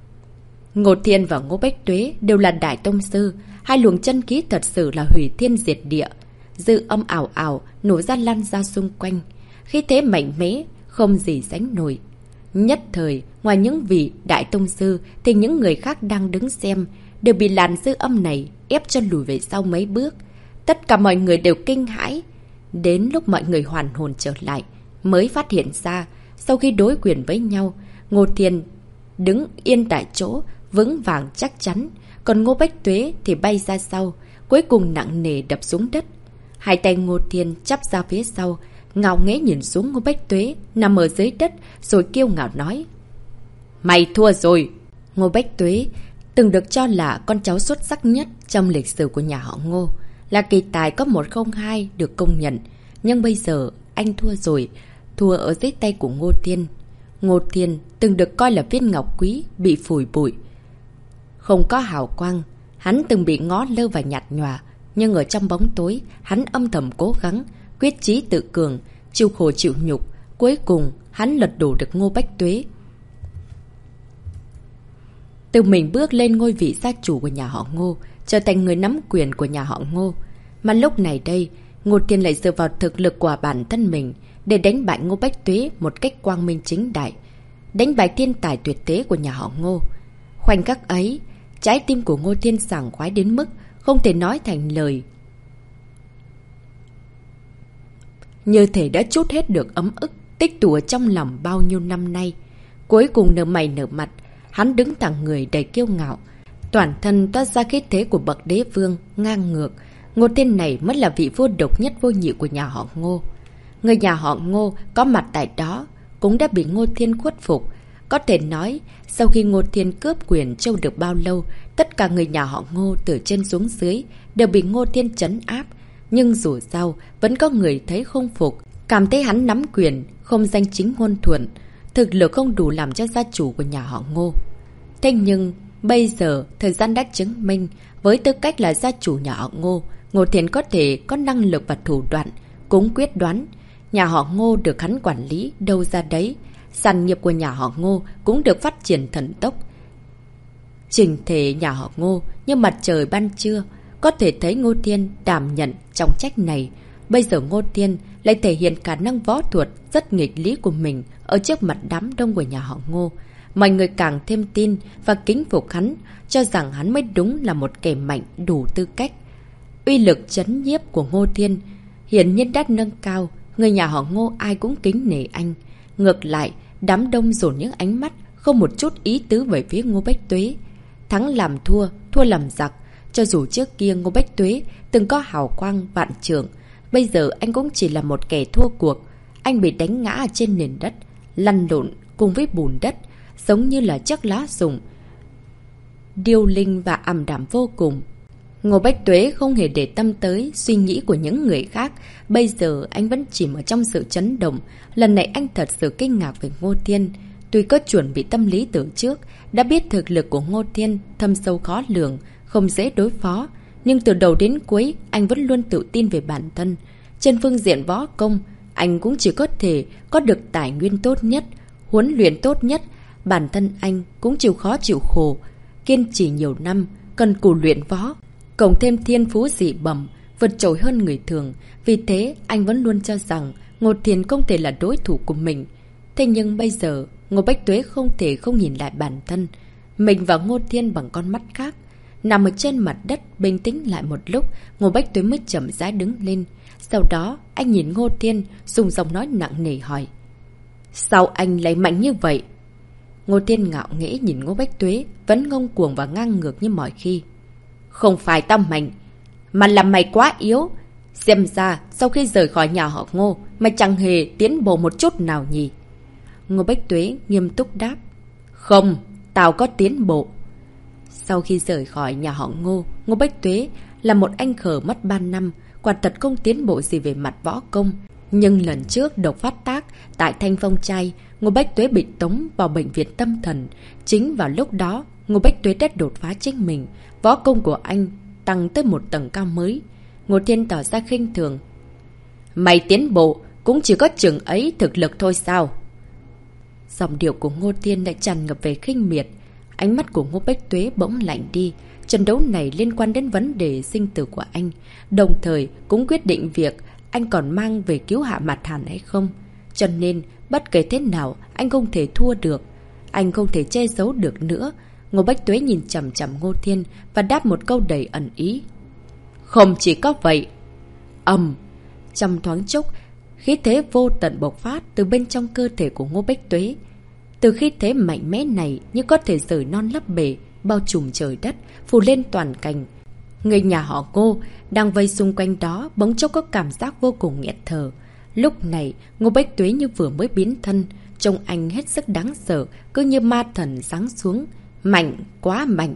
Ngô Thiên và Ngô Bách Tuế đều là đại tông sư, hai luồng chân khí thật sự là hủy thiên diệt địa. Dư âm ảo ảo nổ ra lan ra xung quanh, khí thế mạnh mẽ không gì sánh nổi. Nhất thời, ngoài những vị đại tông sư thì những người khác đang đứng xem đều bị làn dư âm này ép cho lùi về sau mấy bước. Tất cả mọi người đều kinh hãi. Đến lúc mọi người hoàn hồn trở lại mới phát hiện ra, sau khi đối quyền với nhau, Ngô Thiên đứng yên tại chỗ, vững vàng chắc chắn, còn Ngô Bách Tuế thì bay ra sau, cuối cùng nặng nề đập xuống đất. Hai tay Ngô Thiên chắp ra phía sau, ngạo nghễ nhìn xuống Ngô Bách Tuế nằm ở dưới đất, rồi kiêu ngạo nói. Mày thua rồi! Ngô Bách Tuế từng được cho là con cháu xuất sắc nhất trong lịch sử của nhà họ Ngô, là kỳ tài có một không hai được công nhận. Nhưng bây giờ anh thua rồi, thua ở dưới tay của Ngô Thiên. Ngô Thiên từng được coi là viên ngọc quý bị phủi bụi, không có hào quang. Hắn từng bị ngó lơ và nhạt nhòa, nhưng ở trong bóng tối, hắn âm thầm cố gắng, quyết chí tự cường, chịu khổ chịu nhục. Cuối cùng, hắn lật đổ được Ngô Bách Tuế, tự mình bước lên ngôi vị gia chủ của nhà họ Ngô, trở thành người nắm quyền của nhà họ Ngô. Mà lúc này đây, Ngô Thiên lại dựa vào thực lực của bản thân mình để đánh bại Ngô Bách Tuế một cách quang minh chính đại, đánh bại thiên tài tuyệt thế của nhà họ Ngô. Khoảnh khắc ấy, trái tim của Ngô Thiên sảng khoái đến mức không thể nói thành lời, như thể đã trút hết được ấm ức tích tụ ở trong lòng bao nhiêu năm nay. Cuối cùng nở mày nở mặt, hắn đứng thẳng người đầy kiêu ngạo. Toàn thân toát ra khí thế của bậc đế vương, ngang ngược. Ngô Thiên này mới là vị vua độc nhất vô nhị của nhà họ Ngô. Người nhà họ Ngô có mặt tại đó cũng đã bị Ngô Thiên khuất phục. Có thể nói, sau khi Ngô Thiên cướp quyền chưa được bao lâu, tất cả người nhà họ Ngô từ trên xuống dưới đều bị Ngô Thiên trấn áp. Nhưng dù sao, vẫn có người thấy không phục, cảm thấy hắn nắm quyền, không danh chính ngôn thuận, thực lực không đủ làm cho gia chủ của nhà họ Ngô. Thế nhưng, bây giờ, thời gian đã chứng minh, với tư cách là gia chủ nhà họ Ngô, Ngô Thiên có thể có năng lực và thủ đoạn, cũng quyết đoán. Nhà họ Ngô được hắn quản lý đâu ra đấy. Sản nghiệp của nhà họ Ngô cũng được phát triển thần tốc. Trình thể nhà họ Ngô như mặt trời ban trưa, có thể thấy Ngô Thiên đảm nhận trọng trách này. Bây giờ Ngô Thiên lại thể hiện khả năng võ thuật rất nghịch lý của mình ở trước mặt đám đông của nhà họ Ngô. Mọi người càng thêm tin và kính phục hắn, cho rằng hắn mới đúng là một kẻ mạnh đủ tư cách. Uy lực trấn nhiếp của Ngô Thiên hiển nhiên đã nâng cao, người nhà họ Ngô ai cũng kính nể anh. Ngược lại, đám đông dồn những ánh mắt không một chút ý tứ về phía Ngô Bách Tuế. Thắng làm thua, thua làm giặc. Cho dù trước kia Ngô Bách Tuế từng có hào quang vạn trượng, bây giờ anh cũng chỉ là một kẻ thua cuộc. Anh bị đánh ngã trên nền đất, lăn lộn cùng với bùn đất, giống như là chiếc lá rụng, điêu linh và ảm đạm vô cùng. Ngô Bách Tuế không hề để tâm tới suy nghĩ của những người khác. Bây giờ anh vẫn chìm ở trong sự chấn động. Lần này anh thật sự kinh ngạc về Ngô Thiên. Tuy có chuẩn bị tâm lý từ trước, đã biết thực lực của Ngô Thiên thâm sâu khó lường, không dễ đối phó. Nhưng từ đầu đến cuối, anh vẫn luôn tự tin về bản thân. Trên phương diện võ công, anh cũng chỉ có thể có được tài nguyên tốt nhất, huấn luyện tốt nhất. Bản thân anh cũng chịu khó chịu khổ, kiên trì nhiều năm, cần cù luyện võ. Cộng thêm thiên phú dị bẩm, vượt trội hơn người thường. Vì thế, anh vẫn luôn cho rằng Ngô Thiên không thể là đối thủ của mình. Thế nhưng bây giờ, Ngô Bách Tuế không thể không nhìn lại bản thân mình và Ngô Thiên bằng con mắt khác. Nằm ở trên mặt đất, bình tĩnh lại một lúc, Ngô Bách Tuế mới chậm rãi đứng lên. Sau đó, anh nhìn Ngô Thiên, dùng giọng nói nặng nề hỏi: sao anh lại mạnh như vậy? Ngô Thiên ngạo nghễ nhìn Ngô Bách Tuế, vẫn ngông cuồng và ngang ngược như mọi khi. Không phải tao mạnh, mà là mày quá yếu. Xem ra, sau khi rời khỏi nhà họ Ngô, mày chẳng hề tiến bộ một chút nào nhỉ? Ngô Bách Tuế nghiêm túc đáp. Không, tao có tiến bộ. Sau khi rời khỏi nhà họ Ngô, Ngô Bách Tuế là một anh khờ mất ba năm, quả thật không tiến bộ gì về mặt võ công. Nhưng lần trước độc phát tác tại Thanh Phong Trai, Ngô Bách Tuế bị tống vào bệnh viện tâm thần. Chính vào lúc đó, Ngô Bách Tuế đã đột phá chính mình. Võ công của anh tăng tới một tầng cao mới. Ngô Thiên tỏ ra khinh thường. Mày tiến bộ cũng chỉ có chừng ấy thực lực thôi sao? Giọng điệu của Ngô Thiên lại tràn ngập về khinh miệt. Ánh mắt của Ngô Bách Tuế bỗng lạnh đi. Trận đấu này liên quan đến vấn đề sinh tử của anh, đồng thời cũng quyết định việc anh còn mang về cứu Hạ Mạt Hàn hay không. Cho nên, bất kể thế nào, anh không thể thua được. Anh không thể che giấu được nữa. Ngô Bách Tuế nhìn chằm chằm Ngô Thiên và đáp một câu đầy ẩn ý. Không chỉ có vậy. Ầm, trong thoáng chốc, khí thế vô tận bộc phát từ bên trong cơ thể của Ngô Bách Tuế. Từ khí thế mạnh mẽ này như có thể rời non lấp bể, bao trùm trời đất, phủ lên toàn cảnh. Người nhà họ Ngô đang vây xung quanh đó bỗng chốc có cảm giác vô cùng nghẹt thở. Lúc này, Ngô Bách Tuế như vừa mới biến thân, trông anh hết sức đáng sợ, cứ như ma thần giáng xuống. Mạnh, quá mạnh.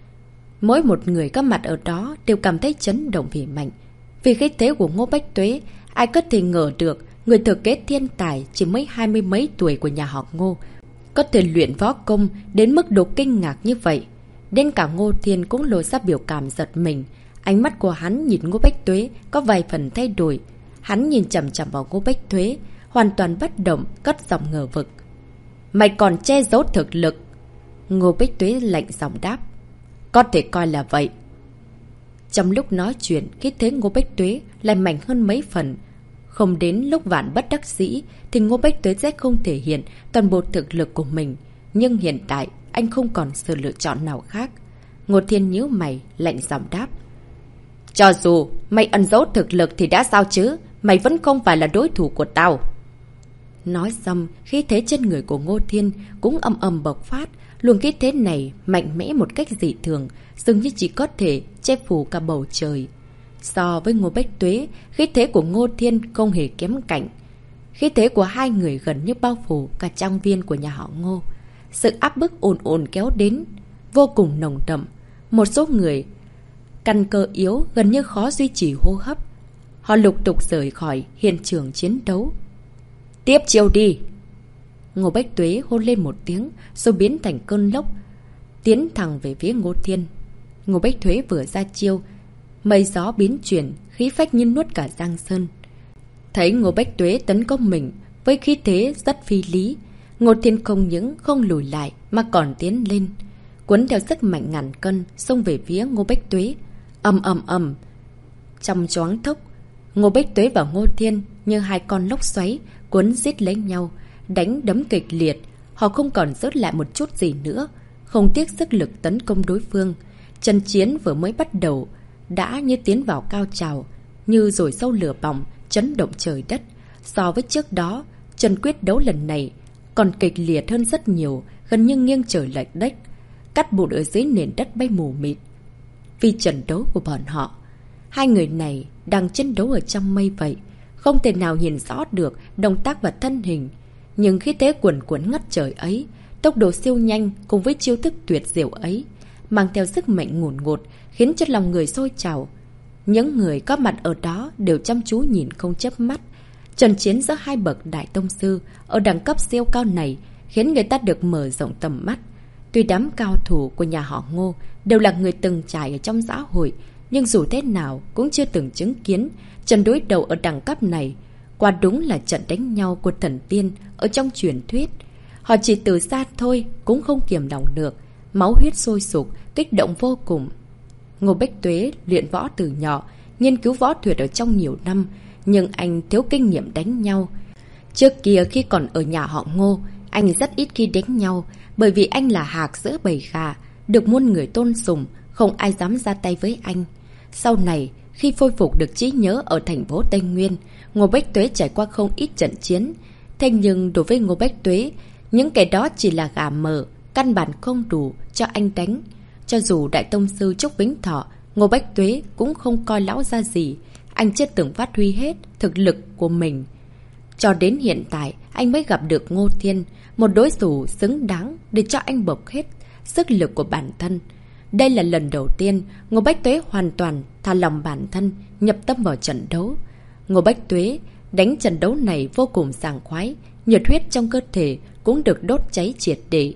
Mỗi một người có mặt ở đó đều cảm thấy chấn động vì mạnh. Vì khí thế của Ngô Bách Tuế, ai có thể ngờ được người thừa kế thiên tài chỉ mới hai mươi mấy tuổi của nhà họ Ngô có thể luyện võ công đến mức độ kinh ngạc như vậy. Đến cả Ngô Thiên cũng lộ ra biểu cảm giật mình. Ánh mắt của hắn nhìn Ngô Bách Tuế có vài phần thay đổi. Hắn nhìn chằm chằm vào Ngô Bách Tuế, hoàn toàn bất động, cất giọng ngờ vực. Mày còn che giấu thực lực? Ngô Bách Tuế lạnh giọng đáp. Có thể coi là vậy. Trong lúc nói chuyện, khí thế Ngô Bách Tuế lại mạnh hơn mấy phần. Không đến lúc vạn bất đắc dĩ thì Ngô Bách Tuế sẽ không thể hiện toàn bộ thực lực của mình. Nhưng hiện tại, anh không còn sự lựa chọn nào khác. Ngô Thiên nhíu mày, lạnh giọng đáp. Cho dù mày ẩn giấu thực lực thì đã sao chứ, mày vẫn không phải là đối thủ của tao. Nói xong, khí thế trên người của Ngô Thiên cũng ầm ầm bộc phát. Luồng khí thế này mạnh mẽ một cách dị thường, dường như chỉ có thể che phủ cả bầu trời. So với Ngô Bách Tuế, khí thế của Ngô Thiên không hề kém cạnh. Khí thế của hai người gần như bao phủ cả trang viên của nhà họ Ngô. Sự áp bức ồn ồn kéo đến, vô cùng nồng đậm. Một số người căn cơ yếu gần như khó duy trì hô hấp. Họ lục tục rời khỏi hiện trường chiến đấu. Tiếp chiêu đi! Ngô Bách Tuế hôn lên một tiếng, rồi biến thành cơn lốc, tiến thẳng về phía Ngô Thiên. Ngô Bách Tuế vừa ra chiêu, mây gió biến chuyển, khí phách như nuốt cả Giang Sơn. Thấy Ngô Bách Tuế tấn công mình với khí thế rất phi lý, Ngô Thiên không những không lùi lại mà còn tiến lên, cuốn theo sức mạnh ngàn cân xông về phía Ngô Bách Tuế. Ầm ầm ầm, trong choáng thốc, Ngô Bách Tuế và Ngô Thiên như hai con lốc xoáy cuốn giết lấy nhau, đánh đấm kịch liệt. Họ không còn rớt lại một chút gì nữa, không tiếc sức lực tấn công đối phương. Trận chiến vừa mới bắt đầu đã như tiến vào cao trào, như rồi sâu lửa bỏng, chấn động trời đất. So với trước đó, trận quyết đấu lần này còn kịch liệt hơn rất nhiều, gần như nghiêng trời lệch đất, cắt bụi ở dưới nền đất bay mù mịt. Vì trận đấu của bọn họ, hai người này đang chiến đấu ở trong mây vậy, không thể nào nhìn rõ được động tác và thân hình. Nhưng khí thế cuồn cuộn ngất trời ấy, tốc độ siêu nhanh cùng với chiêu thức tuyệt diệu ấy, mang theo sức mạnh ngùn ngụt, khiến cho lòng người sôi trào. Những người có mặt ở đó đều chăm chú nhìn không chớp mắt. Trận chiến giữa hai bậc đại tông sư ở đẳng cấp siêu cao này khiến người ta được mở rộng tầm mắt. Tuy đám cao thủ của nhà họ Ngô đều là người từng trải ở trong xã hội, nhưng dù thế nào cũng chưa từng chứng kiến trận đối đầu ở đẳng cấp này. Quả đúng là trận đánh nhau của thần tiên ở trong truyền thuyết. Họ chỉ từ xa thôi cũng không kiềm lòng được, máu huyết sôi sục, kích động vô cùng. Ngô Bách Tuế luyện võ từ nhỏ, nghiên cứu võ thuật ở trong nhiều năm, nhưng anh thiếu kinh nghiệm đánh nhau. Trước kia khi còn ở nhà họ Ngô, anh rất ít khi đánh nhau, bởi vì anh là hạc giữa bầy gà, được muôn người tôn sùng, không ai dám ra tay với anh. Sau này, khi phôi phục được trí nhớ ở thành phố Tây Nguyên, Ngô Bách Tuế trải qua không ít trận chiến. Thế nhưng đối với Ngô Bách Tuế, những kẻ đó chỉ là gà mờ, căn bản không đủ cho anh đánh. Cho dù Đại Tông Sư Trúc Vĩnh Thọ, Ngô Bách Tuế cũng không coi lão ra gì. Anh chưa từng phát huy hết thực lực của mình. Cho đến hiện tại, anh mới gặp được Ngô Thiên, một đối thủ xứng đáng để cho anh bộc hết sức lực của bản thân. Đây là lần đầu tiên Ngô Bách Tuế hoàn toàn thả lòng bản thân, nhập tâm vào trận đấu. Ngô Bách Tuế đánh trận đấu này vô cùng sảng khoái, nhiệt huyết trong cơ thể cũng được đốt cháy triệt để.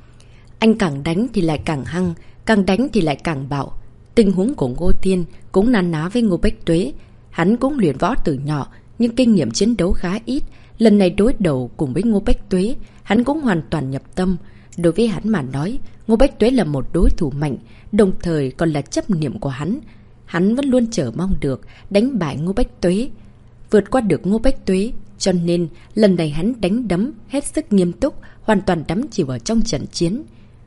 Anh càng đánh thì lại càng hăng, càng đánh thì lại càng bạo. Tình huống của Ngô Thiên cũng na ná với Ngô Bách Tuế. Hắn cũng luyện võ từ nhỏ, nhưng kinh nghiệm chiến đấu khá ít. Lần này đối đầu cùng với Ngô Bách Tuế, hắn cũng hoàn toàn nhập tâm. Đối với hắn mà nói, Ngô Bách Tuế là một đối thủ mạnh, đồng thời còn là chấp niệm của hắn. Hắn vẫn luôn chờ mong được đánh bại Ngô Bách Tuế, vượt qua được Ngô Bách Tuế. Cho nên, lần này hắn đánh đấm hết sức nghiêm túc, hoàn toàn đắm chìm vào trong trận chiến.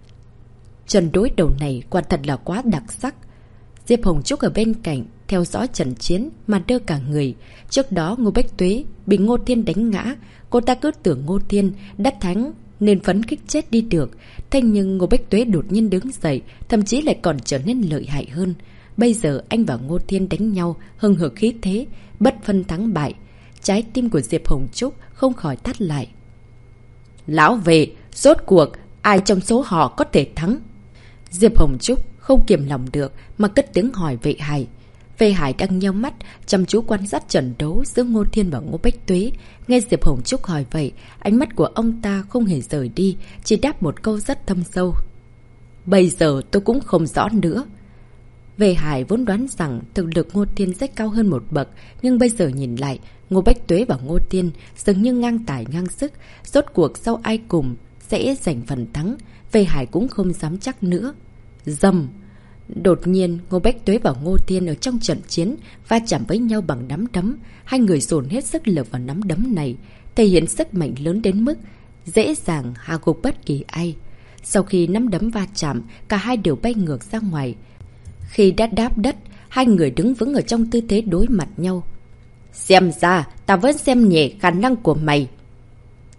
Trận đối đầu này quả thật là quá đặc sắc. Diệp Hồng Trúc ở bên cạnh, theo dõi trận chiến mà đơ cả người. Trước đó Ngô Bách Tuế bị Ngô Thiên đánh ngã, cô ta cứ tưởng Ngô Thiên đã thắng nên phấn khích chết đi được. Thế nhưng Ngô Bách Tuế đột nhiên đứng dậy, thậm chí lại còn trở nên lợi hại hơn. Bây giờ anh và Ngô Thiên đánh nhau hừng hực khí thế, bất phân thắng bại. Trái tim của Diệp Hồng Trúc không khỏi thắt lại. Lão về, rốt cuộc ai trong số họ có thể thắng? Diệp Hồng Trúc không kiềm lòng được mà cất tiếng hỏi Vệ Hải. Vệ Hải đang nheo mắt chăm chú quan sát trận đấu giữa Ngô Thiên và Ngô Bách Tuế. Nghe Diệp Hồng Trúc hỏi vậy, ánh mắt của ông ta không hề rời đi, chỉ đáp một câu rất thâm sâu. Bây giờ tôi cũng không rõ nữa. Vệ Hải vốn đoán rằng thực lực Ngô Thiên sẽ cao hơn một bậc, nhưng bây giờ nhìn lại, Ngô Bách Tuế và Ngô Thiên dường như ngang tài ngang sức. Rốt cuộc sau ai cùng sẽ giành phần thắng, Vệ Hải cũng không dám chắc nữa. Dầm! Đột nhiên, Ngô Bách Tuế và Ngô Thiên ở trong trận chiến va chạm với nhau bằng nắm đấm. Hai người dồn hết sức lực vào nắm đấm này, thể hiện sức mạnh lớn đến mức dễ dàng hạ gục bất kỳ ai. Sau khi nắm đấm va chạm, cả hai đều bay ngược ra ngoài. Khi đã đáp đất, hai người đứng vững ở trong tư thế đối mặt nhau. Xem ra, ta vẫn xem nhẹ khả năng của mày.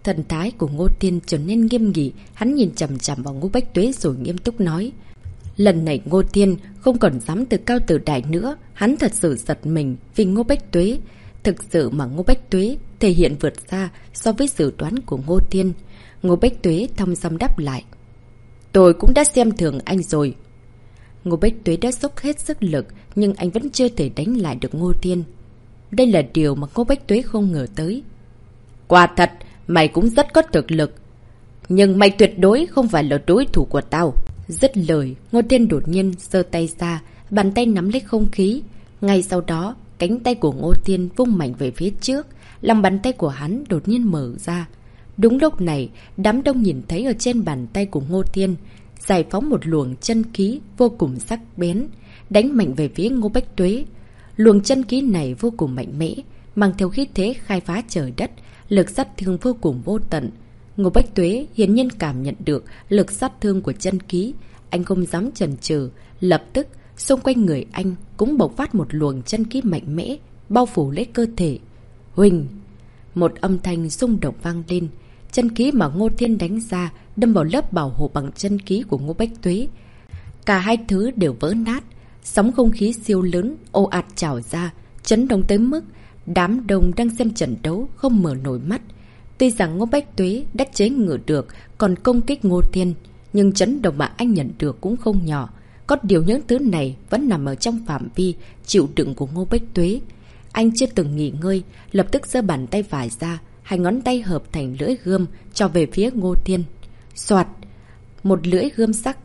Thần thái của Ngô Thiên trở nên nghiêm nghị, hắn nhìn chằm chằm vào Ngô Bách Tuế rồi nghiêm túc nói. Lần này Ngô Thiên không còn dám từ cao từ đại nữa, hắn thật sự giật mình vì Ngô Bách Tuế. Thực sự mà Ngô Bách Tuế thể hiện vượt xa so với dự đoán của Ngô Thiên. Ngô Bách Tuế thong dong đáp lại. Tôi cũng đã xem thường anh rồi. Ngô Bách Tuế đã dốc hết sức lực, nhưng anh vẫn chưa thể đánh lại được Ngô Thiên. Đây là điều mà Ngô Bách Tuế không ngờ tới. Quả thật, mày cũng rất có thực lực. Nhưng mày tuyệt đối không phải là đối thủ của tao. Dứt lời, Ngô Thiên đột nhiên giơ tay ra, bàn tay nắm lấy không khí. Ngay sau đó, cánh tay của Ngô Thiên vung mạnh về phía trước, lòng bàn tay của hắn đột nhiên mở ra. Đúng lúc này, đám đông nhìn thấy ở trên bàn tay của Ngô Thiên giải phóng một luồng chân khí vô cùng sắc bén, đánh mạnh về phía Ngô Bách Tuế. Luồng chân khí này vô cùng mạnh mẽ, mang theo khí thế khai phá trời đất, lực sát thương vô cùng vô tận. Ngô Bách Tuế hiển nhiên cảm nhận được lực sát thương của chân khí, anh không dám chần chừ, lập tức xung quanh người anh cũng bộc phát một luồng chân khí mạnh mẽ, bao phủ lấy cơ thể. Huỳnh! Một âm thanh rung động vang lên, chân khí mà Ngô Thiên đánh ra đâm vào lớp bảo hộ bằng chân khí của Ngô Bách Tuế. Cả hai thứ đều vỡ nát, sóng không khí siêu lớn ồ ạt trào ra, chấn động tới mức đám đông đang xem trận đấu không mở nổi mắt. Tuy rằng Ngô Bách Tuế đã chế ngự được còn công kích Ngô Thiên, nhưng chấn động mà anh nhận được cũng không nhỏ. Có điều những thứ này vẫn nằm ở trong phạm vi chịu đựng của Ngô Bách Tuế. Anh chưa từng nghỉ ngơi, lập tức giơ bàn tay phải ra, hai ngón tay hợp thành lưỡi gươm cho về phía Ngô Thiên. Soạt! Một lưỡi gươm sắc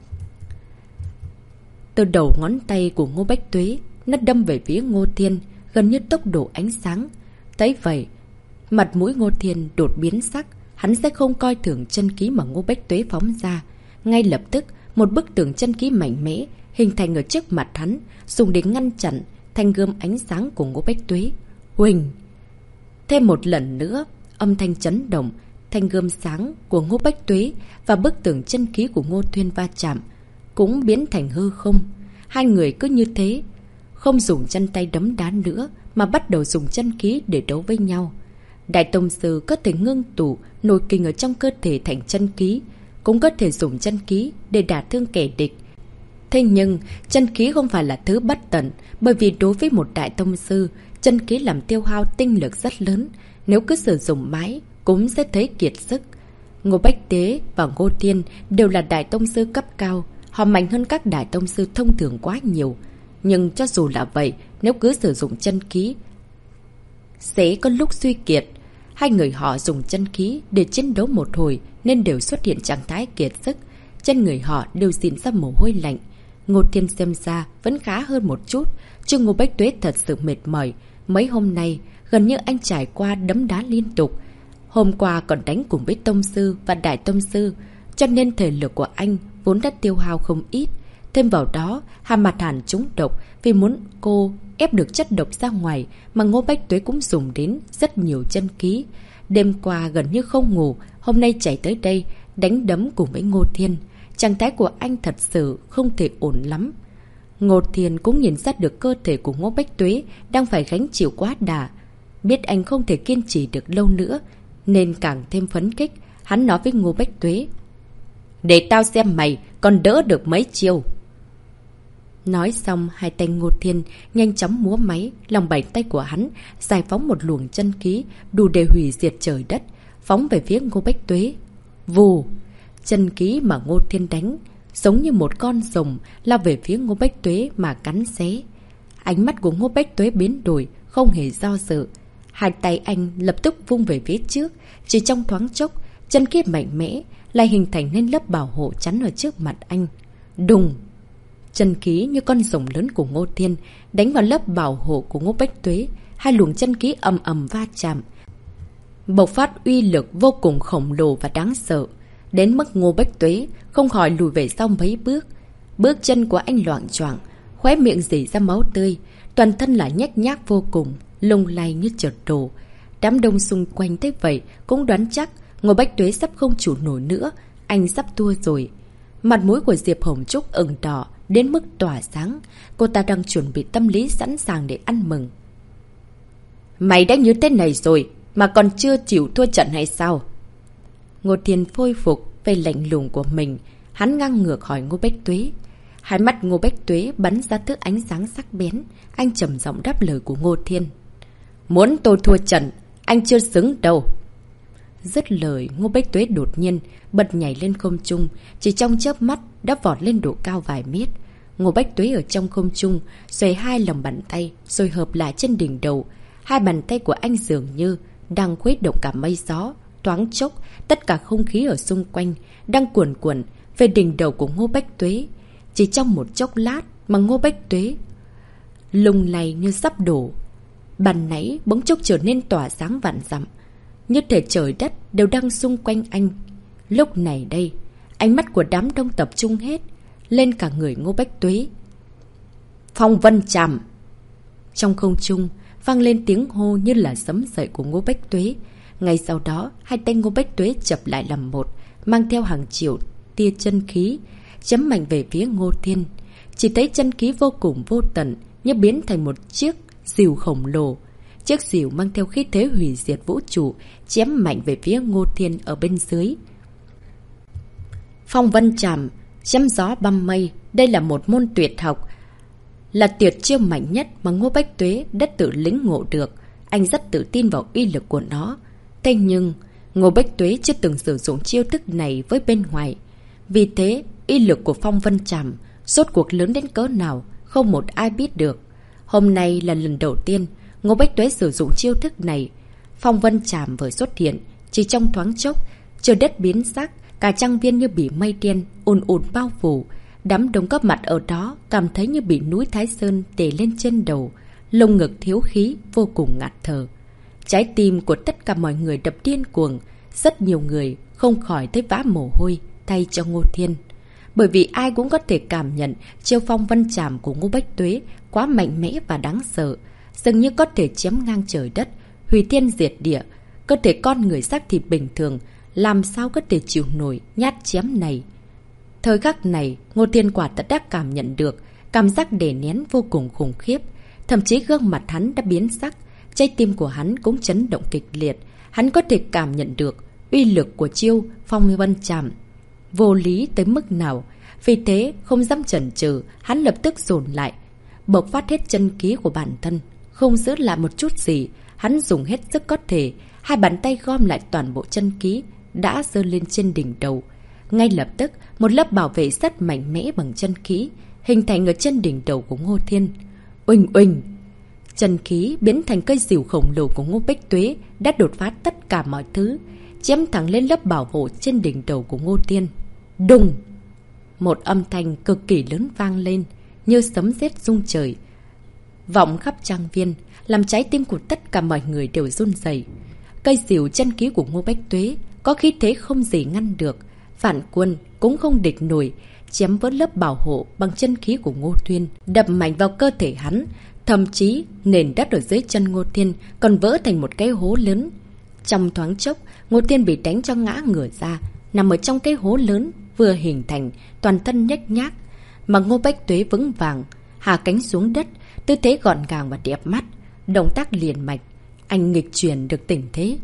từ đầu ngón tay của Ngô Bách Tuế, nó đâm về phía Ngô Thiên gần như tốc độ ánh sáng. Thấy vậy, mặt mũi Ngô Thiên đột biến sắc, hắn sẽ không coi thường chân khí mà Ngô Bách Tuế phóng ra. Ngay lập tức, một bức tường chân khí mạnh mẽ hình thành ở trước mặt hắn, dùng để ngăn chặn thanh gươm ánh sáng của Ngô Bách Tuế. Huỳnh! Thêm một lần nữa, âm thanh chấn động, thanh gươm sáng của Ngô Bách Tuế và bức tường chân khí của Ngô Thiên va chạm, cũng biến thành hư không. Hai người cứ như thế, không dùng chân tay đấm đá nữa, mà bắt đầu dùng chân khí để đấu với nhau. Đại tông sư có thể ngưng tụ nội kình ở trong cơ thể thành chân khí, cũng có thể dùng chân khí để đả thương kẻ địch. Thế nhưng, chân khí không phải là thứ bất tận, bởi vì đối với một đại tông sư, chân khí làm tiêu hao tinh lực rất lớn, nếu cứ sử dụng mãi, cũng sẽ thấy kiệt sức. Ngô Bách Tế và Ngô Thiên đều là đại tông sư cấp cao, họ mạnh hơn các đại tông sư thông thường quá nhiều. Nhưng cho dù là vậy, nếu cứ sử dụng chân khí, sẽ có lúc suy kiệt. Hai người họ dùng chân khí để chiến đấu một hồi nên đều xuất hiện trạng thái kiệt sức. Trên người họ đều xin ra mồ hôi lạnh. Ngô Thiên xem ra vẫn khá hơn một chút, chứ Ngô Bách Tuế thật sự mệt mỏi. Mấy hôm nay, gần như anh trải qua đấm đá liên tục. Hôm qua còn đánh cùng với tông sư và đại tông sư, cho nên thể lực của anh vốn đã tiêu hao không ít. Thêm vào đó, Hà Mạt Hàn trúng độc vì muốn cô ép được chất độc ra ngoài, mà Ngô Bách Tuế cũng dùng đến rất nhiều chân khí. Đêm qua gần như không ngủ, hôm nay chạy tới đây đánh đấm cùng với Ngô Thiên. Trạng thái của anh thật sự không thể ổn lắm. Ngô Thiên cũng nhìn ra được cơ thể của Ngô Bách Tuế đang phải gánh chịu quá đà. Biết anh không thể kiên trì được lâu nữa, nên càng thêm phấn khích. Hắn nói với Ngô Bách Tuế: để tao xem mày còn đỡ được mấy chiêu. Nói xong, hai tay Ngô Thiên nhanh chóng múa máy, lòng bàn tay của hắn giải phóng một luồng chân khí đủ để hủy diệt trời đất, phóng về phía Ngô Bách Tuế. Vù! Chân khí mà Ngô Thiên đánh giống như một con rồng lao về phía Ngô Bách Tuế mà cắn xé. Ánh mắt của Ngô Bách Tuế biến đổi, không hề do dự. Hai tay anh lập tức vung về phía trước, chỉ trong thoáng chốc, chân khí mạnh mẽ lại hình thành nên lớp bảo hộ chắn ở trước mặt anh. Đùng! Chân khí như con rồng lớn của Ngô Thiên đánh vào lớp bảo hộ của Ngô Bách Tuế, hai luồng chân khí ầm ầm va chạm, bộc phát uy lực vô cùng khổng lồ và đáng sợ, đến mức Ngô Bách Tuế không khỏi lùi về sau mấy bước. Bước chân của anh loạng choạng, khóe miệng rỉ ra máu tươi, toàn thân là nhếch nhác vô cùng, lung lay như trượt đổ. Đám đông xung quanh thế vậy cũng đoán chắc Ngô Bách Tuế sắp không chủ nổi nữa, anh sắp thua rồi. Mặt mũi của Diệp Hồng Trúc ửng đỏ đến mức tỏa sáng, cô ta đang chuẩn bị tâm lý sẵn sàng để ăn mừng. Mày đã như thế này rồi mà còn chưa chịu thua trận hay sao? Ngô Thiên phôi phục về lạnh lùng của mình. Hắn ngang ngược hỏi Ngô Bách Tuế. Hai mắt Ngô Bách Tuế bắn ra thứ ánh sáng sắc bén. Anh trầm giọng đáp lời của Ngô Thiên. Muốn tôi thua trận, anh chưa xứng đâu. Dứt lời, Ngô Bách Tuế đột nhiên bật nhảy lên không trung, chỉ trong chớp mắt đã vọt lên độ cao vài mét. Ngô Bách Tuế ở trong không trung, xoay hai lòng bàn tay rồi hợp lại trên đỉnh đầu. Hai bàn tay của anh dường như đang khuấy động cả mây gió. Thoáng chốc, tất cả không khí ở xung quanh đang cuồn cuộn về đỉnh đầu của Ngô Bách Tuế. Chỉ trong một chốc lát mà Ngô Bách Tuế lung lay như sắp đổ. Bàn nãy bỗng chốc trở nên tỏa sáng vạn dặm, như thể trời đất đều đang xung quanh anh. Lúc này đây, ánh mắt của đám đông tập trung hết lên cả người Ngô Bách Tuế. Phong vân chạm! Trong không trung vang lên tiếng hô như là sấm dậy của Ngô Bách Tuế. Ngay sau đó, hai tay Ngô Bách Tuế chập lại làm một, mang theo hàng triệu tia chân khí, chấm mạnh về phía Ngô Thiên. Chỉ thấy chân khí vô cùng vô tận, như biến thành một chiếc rìu khổng lồ. Chiếc rìu mang theo khí thế hủy diệt vũ trụ, chém mạnh về phía Ngô Thiên ở bên dưới. Phong vân chạm, chém gió băm mây, đây là một môn tuyệt học, là tuyệt chiêu mạnh nhất mà Ngô Bách Tuế đã tự lĩnh ngộ được. Anh rất tự tin vào uy lực của nó. Thế nhưng, Ngô Bách Tuế chưa từng sử dụng chiêu thức này với bên ngoài. Vì thế, uy lực của phong vân chạm rốt cuộc lớn đến cỡ nào, không một ai biết được. Hôm nay là lần đầu tiên Ngô Bách Tuế sử dụng chiêu thức này. Phong vân chạm vừa xuất hiện, chỉ trong thoáng chốc, trời đất biến sắc, cả trang viên như bị mây đen ùn ùn bao phủ. Đám đông có mặt ở đó cảm thấy như bị núi Thái Sơn đè lên trên đầu, lồng ngực thiếu khí, vô cùng ngạt thở. Trái tim của tất cả mọi người đập điên cuồng, rất nhiều người không khỏi thấy vã mồ hôi thay cho Ngô Thiên. Bởi vì ai cũng có thể cảm nhận chiêu phong vân chạm của Ngô Bách Tuế quá mạnh mẽ và đáng sợ, dường như có thể chém ngang trời đất, hủy thiên diệt địa. Cơ thể con người xác thịt bình thường làm sao có thể chịu nổi nhát chém này. Thời khắc này, Ngô Thiên quả thật đã cảm nhận được cảm giác đè nén vô cùng khủng khiếp. Thậm chí gương mặt hắn đã biến sắc, trái tim của hắn cũng chấn động kịch liệt. Hắn có thể cảm nhận được uy lực của chiêu phong vân chạm vô lý tới mức nào. Vì thế, không dám chần chừ, hắn lập tức dồn lại, bộc phát hết chân khí của bản thân, không giữ lại một chút gì. Hắn dùng hết sức có thể, hai bàn tay gom lại toàn bộ chân khí đã giơ lên trên đỉnh đầu. Ngay lập tức, một lớp bảo vệ rất mạnh mẽ bằng chân khí hình thành ở trên đỉnh đầu của Ngô Thiên. Uỳnh uỳnh, chân khí biến thành cây rìu khổng lồ của Ngô Bách Tuế đã đột phá tất cả mọi thứ, chém thẳng lên lớp bảo hộ trên đỉnh đầu của Ngô Thiên. Đùng! Một âm thanh cực kỳ lớn vang lên, như sấm sét rung trời, vọng khắp trang viên, làm trái tim của tất cả mọi người đều run rẩy. Cây rìu chân khí của Ngô Bách Tuế có khí thế không gì ngăn được, phản quân cũng không địch nổi, chém vỡ lớp bảo hộ bằng chân khí của Ngô Thiên, đập mạnh vào cơ thể hắn. Thậm chí nền đất ở dưới chân Ngô Thiên còn vỡ thành một cái hố lớn. Trong thoáng chốc, Ngô Thiên bị đánh cho ngã ngửa ra, nằm ở trong cái hố lớn vừa hình thành, toàn thân nhếch nhác. Mà Ngô Bách Tuế vững vàng hạ cánh xuống đất, tư thế gọn gàng và đẹp mắt, động tác liền mạch. Anh nghịch chuyển được tình thế,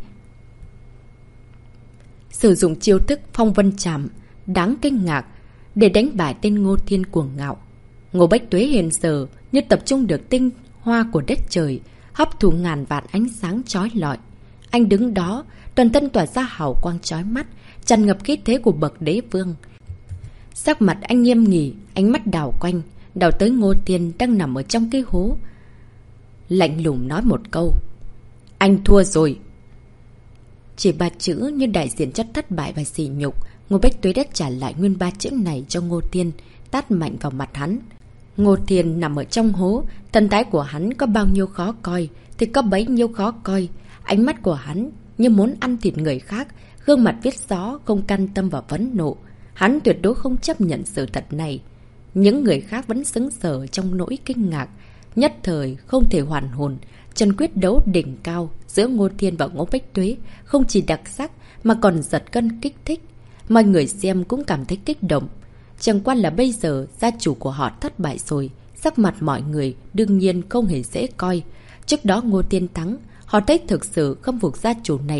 sử dụng chiêu thức phong vân chạm đáng kinh ngạc để đánh bại tên Ngô Thiên cuồng ngạo. Ngô Bách Tuế hiện giờ như tập trung được tinh hoa của đất trời, hấp thụ ngàn vạn ánh sáng chói lọi. Anh đứng đó, toàn thân tỏa ra hào quang chói mắt, tràn ngập khí thế của bậc đế vương. Sắc mặt anh nghiêm nghị, ánh mắt đảo quanh, đảo tới Ngô Thiên đang nằm ở trong cái hố. Lạnh lùng nói một câu: Anh thua rồi. Chỉ ba chữ như đại diện cho thất bại và sỉ nhục. Ngô Bách Tuế đã trả lại nguyên ba chữ này cho Ngô Thiên, tát mạnh vào mặt hắn. Ngô Thiên nằm ở trong hố, thần thái của hắn có bao nhiêu khó coi thì có bấy nhiêu khó coi. Ánh mắt của hắn như muốn ăn thịt người khác, gương mặt viết gió không can tâm và phẫn nộ. Hắn tuyệt đối không chấp nhận sự thật này. Những người khác vẫn sững sờ trong nỗi kinh ngạc, nhất thời không thể hoàn hồn. Trận quyết đấu đỉnh cao giữa Ngô Thiên và Ngô Bách Tuế không chỉ đặc sắc mà còn giật gân kích thích. Mọi người xem cũng cảm thấy kích động. Chẳng qua là bây giờ gia chủ của họ thất bại rồi, sắc mặt mọi người đương nhiên không hề dễ coi. Trước đó Ngô Thiên thắng, họ thấy thực sự khâm phục gia chủ này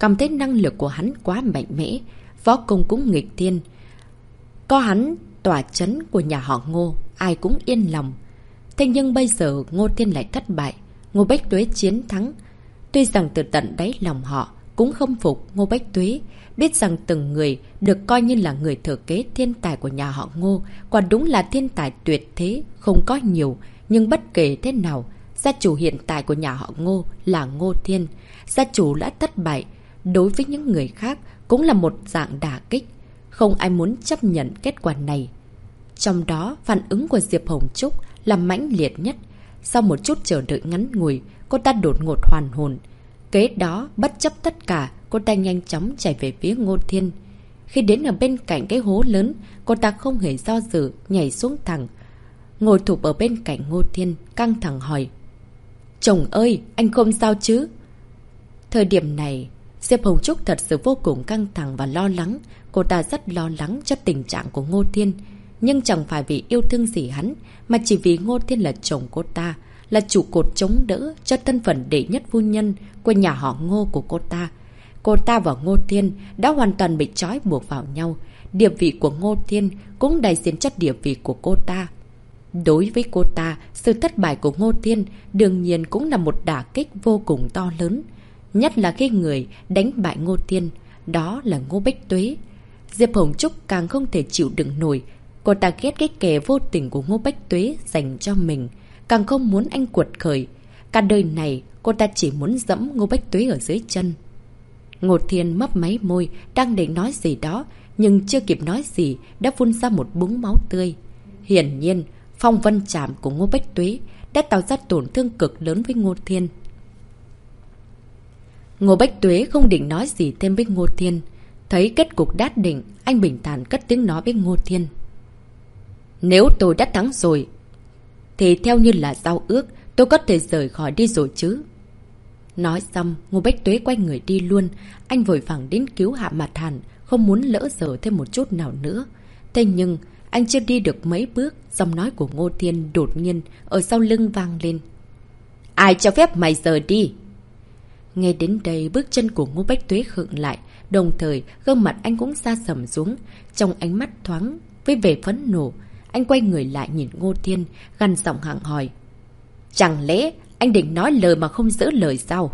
cảm thấy năng lực của hắn quá mạnh mẽ, võ công cũng nghịch thiên. Có hắn tỏa chấn của nhà họ Ngô, ai cũng yên lòng. Thế nhưng bây giờ Ngô Thiên lại thất bại, Ngô Bách Tuế chiến thắng. Tuy rằng từ tận đáy lòng họ cũng không phục Ngô Bách Tuế, biết rằng từng người được coi như là người thừa kế thiên tài của nhà họ Ngô, quả đúng là thiên tài tuyệt thế, không có nhiều. Nhưng bất kể thế nào, gia chủ hiện tại của nhà họ Ngô là Ngô Thiên. Gia chủ đã thất bại, đối với những người khác cũng là một dạng đả kích. Không ai muốn chấp nhận kết quả này. Trong đó, phản ứng của Diệp Hồng Trúc là mãnh liệt nhất. Sau một chút chờ đợi ngắn ngủi, cô ta đột ngột hoàn hồn. Kế đó, bất chấp tất cả, cô ta nhanh chóng chạy về phía Ngô Thiên. Khi đến ở bên cạnh cái hố lớn, cô ta không hề do dự, nhảy xuống thẳng. Ngồi thụp ở bên cạnh Ngô Thiên, căng thẳng hỏi. Chồng ơi, anh không sao chứ? Thời điểm này, Diệp Hồng Trúc thật sự vô cùng căng thẳng và lo lắng. Cô ta rất lo lắng cho tình trạng của Ngô Thiên. Nhưng chẳng phải vì yêu thương gì hắn, mà chỉ vì Ngô Thiên là chồng cô ta, là trụ cột chống đỡ cho thân phận đệ nhất phu nhân của nhà họ Ngô của cô ta. Cô ta và Ngô Thiên đã hoàn toàn bị trói buộc vào nhau. Địa vị của Ngô Thiên cũng đại diện cho địa vị của cô ta. Đối với cô ta, sự thất bại của Ngô Thiên đương nhiên cũng là một đả kích vô cùng to lớn. Nhất là khi người đánh bại Ngô Thiên, đó là Ngô Bách Tuế. Diệp Hồng Trúc càng không thể chịu đựng nổi. Cô ta ghét cái kẻ vô tình của Ngô Bách Tuế dành cho mình, càng không muốn anh cuột khởi. Cả đời này, cô ta chỉ muốn dẫm Ngô Bách Tuế ở dưới chân. Ngô Thiên mấp máy môi, đang định nói gì đó, nhưng chưa kịp nói gì, đã phun ra một búng máu tươi. Hiển nhiên, phong vân chạm của Ngô Bách Tuế đã tạo ra tổn thương cực lớn với Ngô Thiên. Ngô Bách Tuế không định nói gì thêm với Ngô Thiên. Thấy kết cục đát định, anh bình thản cất tiếng nói với Ngô Thiên. Nếu tôi đã thắng rồi, thì theo như là giao ước, tôi có thể rời khỏi đi rồi chứ. Nói xong, Ngô Bách Tuế quay người đi luôn. Anh vội vàng đến cứu Hạ Mạt Hàn, không muốn lỡ dở thêm một chút nào nữa. Thế nhưng, anh chưa đi được mấy bước, giọng nói của Ngô Thiên đột nhiên ở sau lưng vang lên. Ai cho phép mày rời đi? Nghe đến đây, bước chân của Ngô Bách Tuế khựng lại, đồng thời gương mặt anh cũng sa sầm xuống, trong ánh mắt thoáng với vẻ phẫn nộ. Anh quay người lại nhìn Ngô Thiên, gằn giọng hạng hỏi. Chẳng lẽ anh định nói lời mà không giữ lời sao?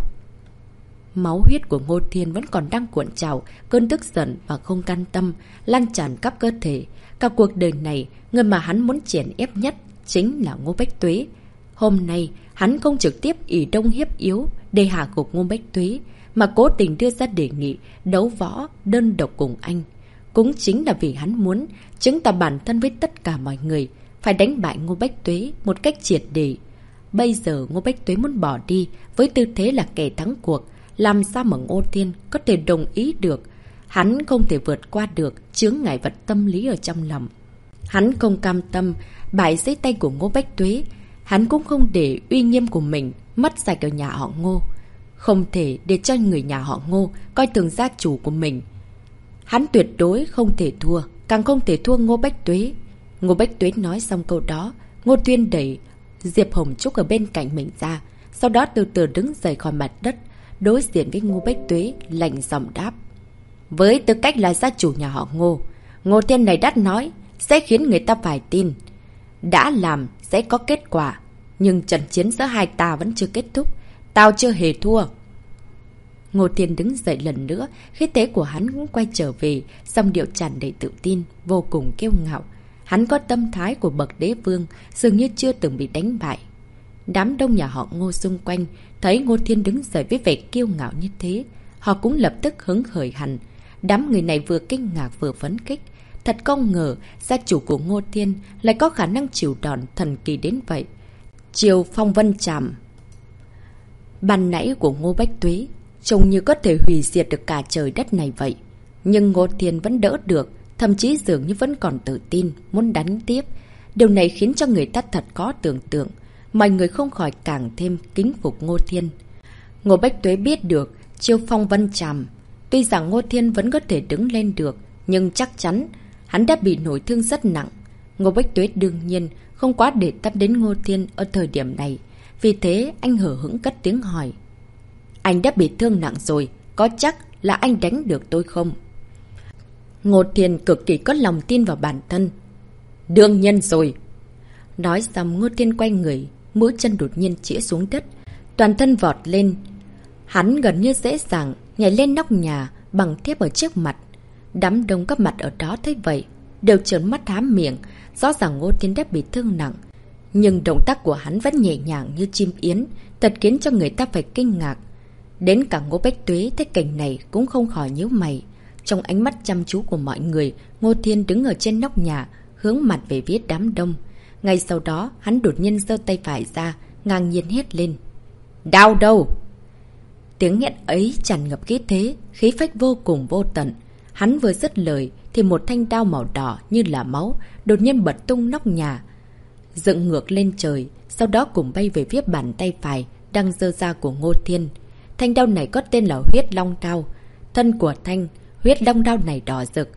Máu huyết của Ngô Thiên vẫn còn đang cuộn trào, cơn tức giận và không can tâm lan tràn khắp cơ thể. Cả cuộc đời này, người mà hắn muốn chèn ép nhất chính là Ngô Bách Tuế. Hôm nay, hắn không trực tiếp ỷ đông hiếp yếu để hạ gục Ngô Bách Tuế, mà cố tình đưa ra đề nghị đấu võ đơn độc cùng anh. Cũng chính là vì hắn muốn chứng tỏ bản thân với tất cả mọi người, phải đánh bại Ngô Bách Tuế một cách triệt để. Bây giờ Ngô Bách Tuế muốn bỏ đi với tư thế là kẻ thắng cuộc, làm sao mà Ngô Thiên có thể đồng ý được? Hắn không thể vượt qua được chướng ngại vật tâm lý ở trong lòng. Hắn không cam tâm bại dưới tay của Ngô Bách Tuế. Hắn cũng không để uy nghiêm của mình mất sạch ở nhà họ Ngô. Không thể để cho người nhà họ Ngô coi thường gia chủ của mình. Hắn tuyệt đối không thể thua, càng không thể thua Ngô Bách Tuế. Ngô Bách Tuế nói xong câu đó, Ngô Thiên đẩy Diệp Hồng Trúc ở bên cạnh mình ra, sau đó từ từ đứng dậy khỏi mặt đất, đối diện với Ngô Bách Tuế, lạnh giọng đáp. Với tư cách là gia chủ nhà họ Ngô, Ngô Thiên này đã nói sẽ khiến người ta phải tin. Đã làm sẽ có kết quả, nhưng trận chiến giữa hai ta vẫn chưa kết thúc. Tao chưa hề thua. Ngô Thiên đứng dậy lần nữa, khí thế của hắn cũng quay trở về, song điệu tràn đầy tự tin, vô cùng kiêu ngạo. Hắn có tâm thái của bậc đế vương, dường như chưa từng bị đánh bại. Đám đông nhà họ Ngô xung quanh thấy Ngô Thiên đứng dậy với vẻ kiêu ngạo như thế, họ cũng lập tức hứng khởi hẳn. Đám người này vừa kinh ngạc vừa phấn khích. Thật không ngờ, gia chủ của Ngô Thiên lại có khả năng chịu đòn thần kỳ đến vậy. Chiều phong vân trảm ban nãy của Ngô Bách Tuế trông như có thể hủy diệt được cả trời đất này vậy. Nhưng Ngô Thiên vẫn đỡ được, thậm chí dường như vẫn còn tự tin, muốn đánh tiếp. Điều này khiến cho người ta thật khó tưởng tượng. Mọi người không khỏi càng thêm kính phục Ngô Thiên. Ngô Bách Tuế biết được chiêu phong vân trảm. Tuy rằng Ngô Thiên vẫn có thể đứng lên được, nhưng chắc chắn hắn đã bị nổi thương rất nặng. Ngô Bách Tuế đương nhiên không quá để tâm đến Ngô Thiên ở thời điểm này. Vì thế anh hở hững cất tiếng hỏi. Anh đã bị thương nặng rồi, có chắc là anh đánh được tôi không? Ngô Thiên cực kỳ có lòng tin vào bản thân. Đương nhiên rồi. Nói xong Ngô Thiên quay người, mũi chân đột nhiên chĩa xuống đất, toàn thân vọt lên. Hắn gần như dễ dàng nhảy lên nóc nhà bằng thép ở trước mặt. Đám đông các mặt ở đó thấy vậy đều trợn mắt há miệng, rõ ràng Ngô Thiên đã bị thương nặng. Nhưng động tác của hắn vẫn nhẹ nhàng như chim yến, thật khiến cho người ta phải kinh ngạc. Đến cả Ngô Bách Tuế thấy cảnh này cũng không khỏi nhíu mày. Trong ánh mắt chăm chú của mọi người, Ngô Thiên đứng ở trên nóc nhà, hướng mặt về phía đám đông. Ngay sau đó, hắn đột nhiên giơ tay phải ra, ngang nhiên hét lên. Đao đâu? Tiếng hét ấy tràn ngập khí thế, khí phách vô cùng vô tận. Hắn vừa dứt lời thì một thanh đao màu đỏ như là máu đột nhiên bật tung nóc nhà, dựng ngược lên trời, sau đó cùng bay về phía bàn tay phải đang giơ ra của Ngô Thiên. Thanh đao này có tên là Huyết Long Đao. Thân của thanh Huyết Long Đao này đỏ rực.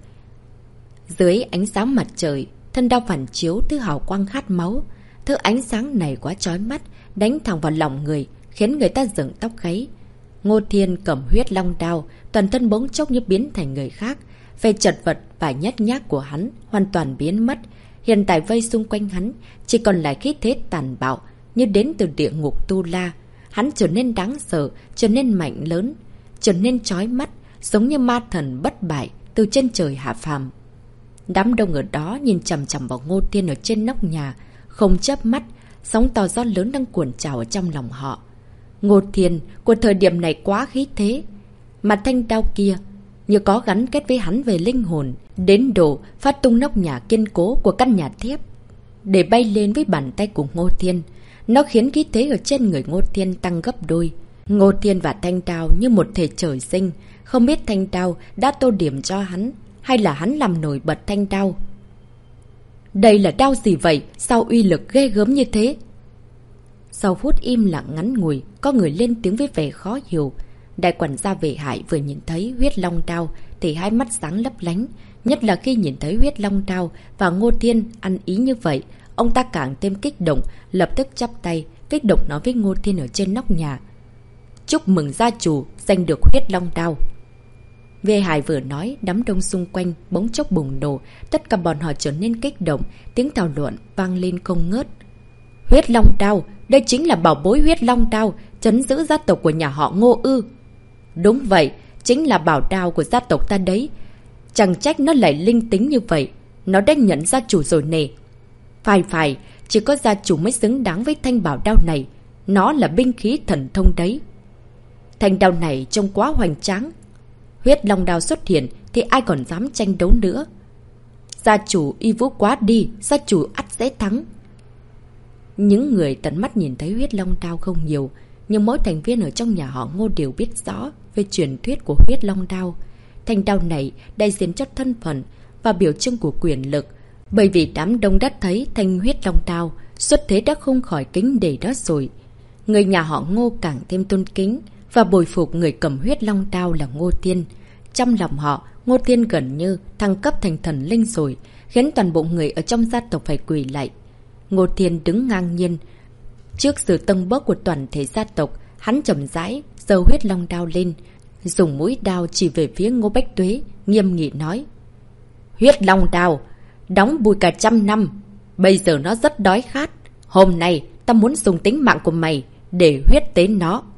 Dưới ánh sáng mặt trời, thân đao phản chiếu thứ hào quang khát máu. Thứ ánh sáng này quá chói mắt, đánh thẳng vào lòng người, khiến người ta dựng tóc gáy. Ngô Thiên cầm Huyết Long Đao, toàn thân bỗng chốc như biến thành người khác. Về chật vật và nhát nhác của hắn hoàn toàn biến mất. Hiện tại vây xung quanh hắn chỉ còn lại khí thế tàn bạo như đến từ địa ngục Tu La. Hắn trở nên đáng sợ, trở nên mạnh lớn, trở nên chói mắt, giống như ma thần bất bại từ trên trời hạ phàm. Đám đông ở đó nhìn chằm chằm vào Ngô Thiên ở trên nóc nhà, không chớp mắt, sóng to gió lớn đang cuộn trào ở trong lòng họ. Ngô Thiên của thời điểm này quá khí thế, mà thanh đao kia như có gắn kết với hắn về linh hồn, đến độ phát tung nóc nhà kiên cố của căn nhà thép để bay lên với bàn tay của Ngô Thiên. Nó khiến khí thế ở trên người Ngô Thiên tăng gấp đôi. Ngô Thiên và thanh đao như một thể trời sinh, không biết thanh đao đã tô điểm cho hắn hay là hắn làm nổi bật thanh đao. Đây là đao gì vậy? Sao uy lực ghê gớm như thế? Sau phút im lặng ngắn ngủi, có người lên tiếng với vẻ khó hiểu. Đại quản gia Vệ Hải vừa nhìn thấy Huyết Long Đao thì hai mắt sáng lấp lánh. Nhất là khi nhìn thấy Huyết Long Đao và Ngô Thiên ăn ý như vậy, ông ta càng thêm kích động, lập tức chắp tay, kích động nói với Ngô Thiên ở trên nóc nhà. Chúc mừng gia chủ giành được Huyết Long Đao. Vệ Hải vừa nói, đám đông xung quanh bỗng chốc bùng nổ, tất cả bọn họ trở nên kích động, tiếng thảo luận vang lên không ngớt. Huyết Long Đao, đây chính là bảo bối Huyết Long Đao, trấn giữ gia tộc của nhà họ Ngô ư? Đúng vậy, chính là bảo đao của gia tộc ta đấy. Chẳng trách nó lại linh tính như vậy, nó đã nhận gia chủ rồi nè. Phải phải, chỉ có gia chủ mới xứng đáng với thanh bảo đao này, nó là binh khí thần thông đấy. Thanh đao này trông quá hoành tráng. Huyết Long Đao xuất hiện thì ai còn dám tranh đấu nữa. Gia chủ y vũ quá đi, gia chủ ắt sẽ thắng. Những người tận mắt nhìn thấy Huyết Long Đao không nhiều, nhưng mỗi thành viên ở trong nhà họ Ngô đều biết rõ về truyền thuyết của Huyết Long Đao. Thanh đao này đại diện cho thân phận và biểu trưng của quyền lực. Bởi vì đám đông đã thấy thanh Huyết Long Đao xuất thế đã không khỏi kính để đó rồi. Người nhà họ Ngô càng thêm tôn kính và bồi phục người cầm Huyết Long Đao là Ngô Thiên. Trong lòng họ, Ngô Thiên gần như thăng cấp thành thần linh rồi, khiến toàn bộ người ở trong gia tộc phải quỳ lạy. Ngô Thiên đứng ngang nhiên trước sự tâng bốc của toàn thể gia tộc. Hắn chậm rãi giơ Huyết Long Đao lên, dùng mũi đao chỉ về phía Ngô Bách Tuế, nghiêm nghị nói. Huyết Long Đao, đóng bùi cả trăm năm, bây giờ nó rất đói khát. Hôm nay ta muốn dùng tính mạng của mày để huyết tế nó.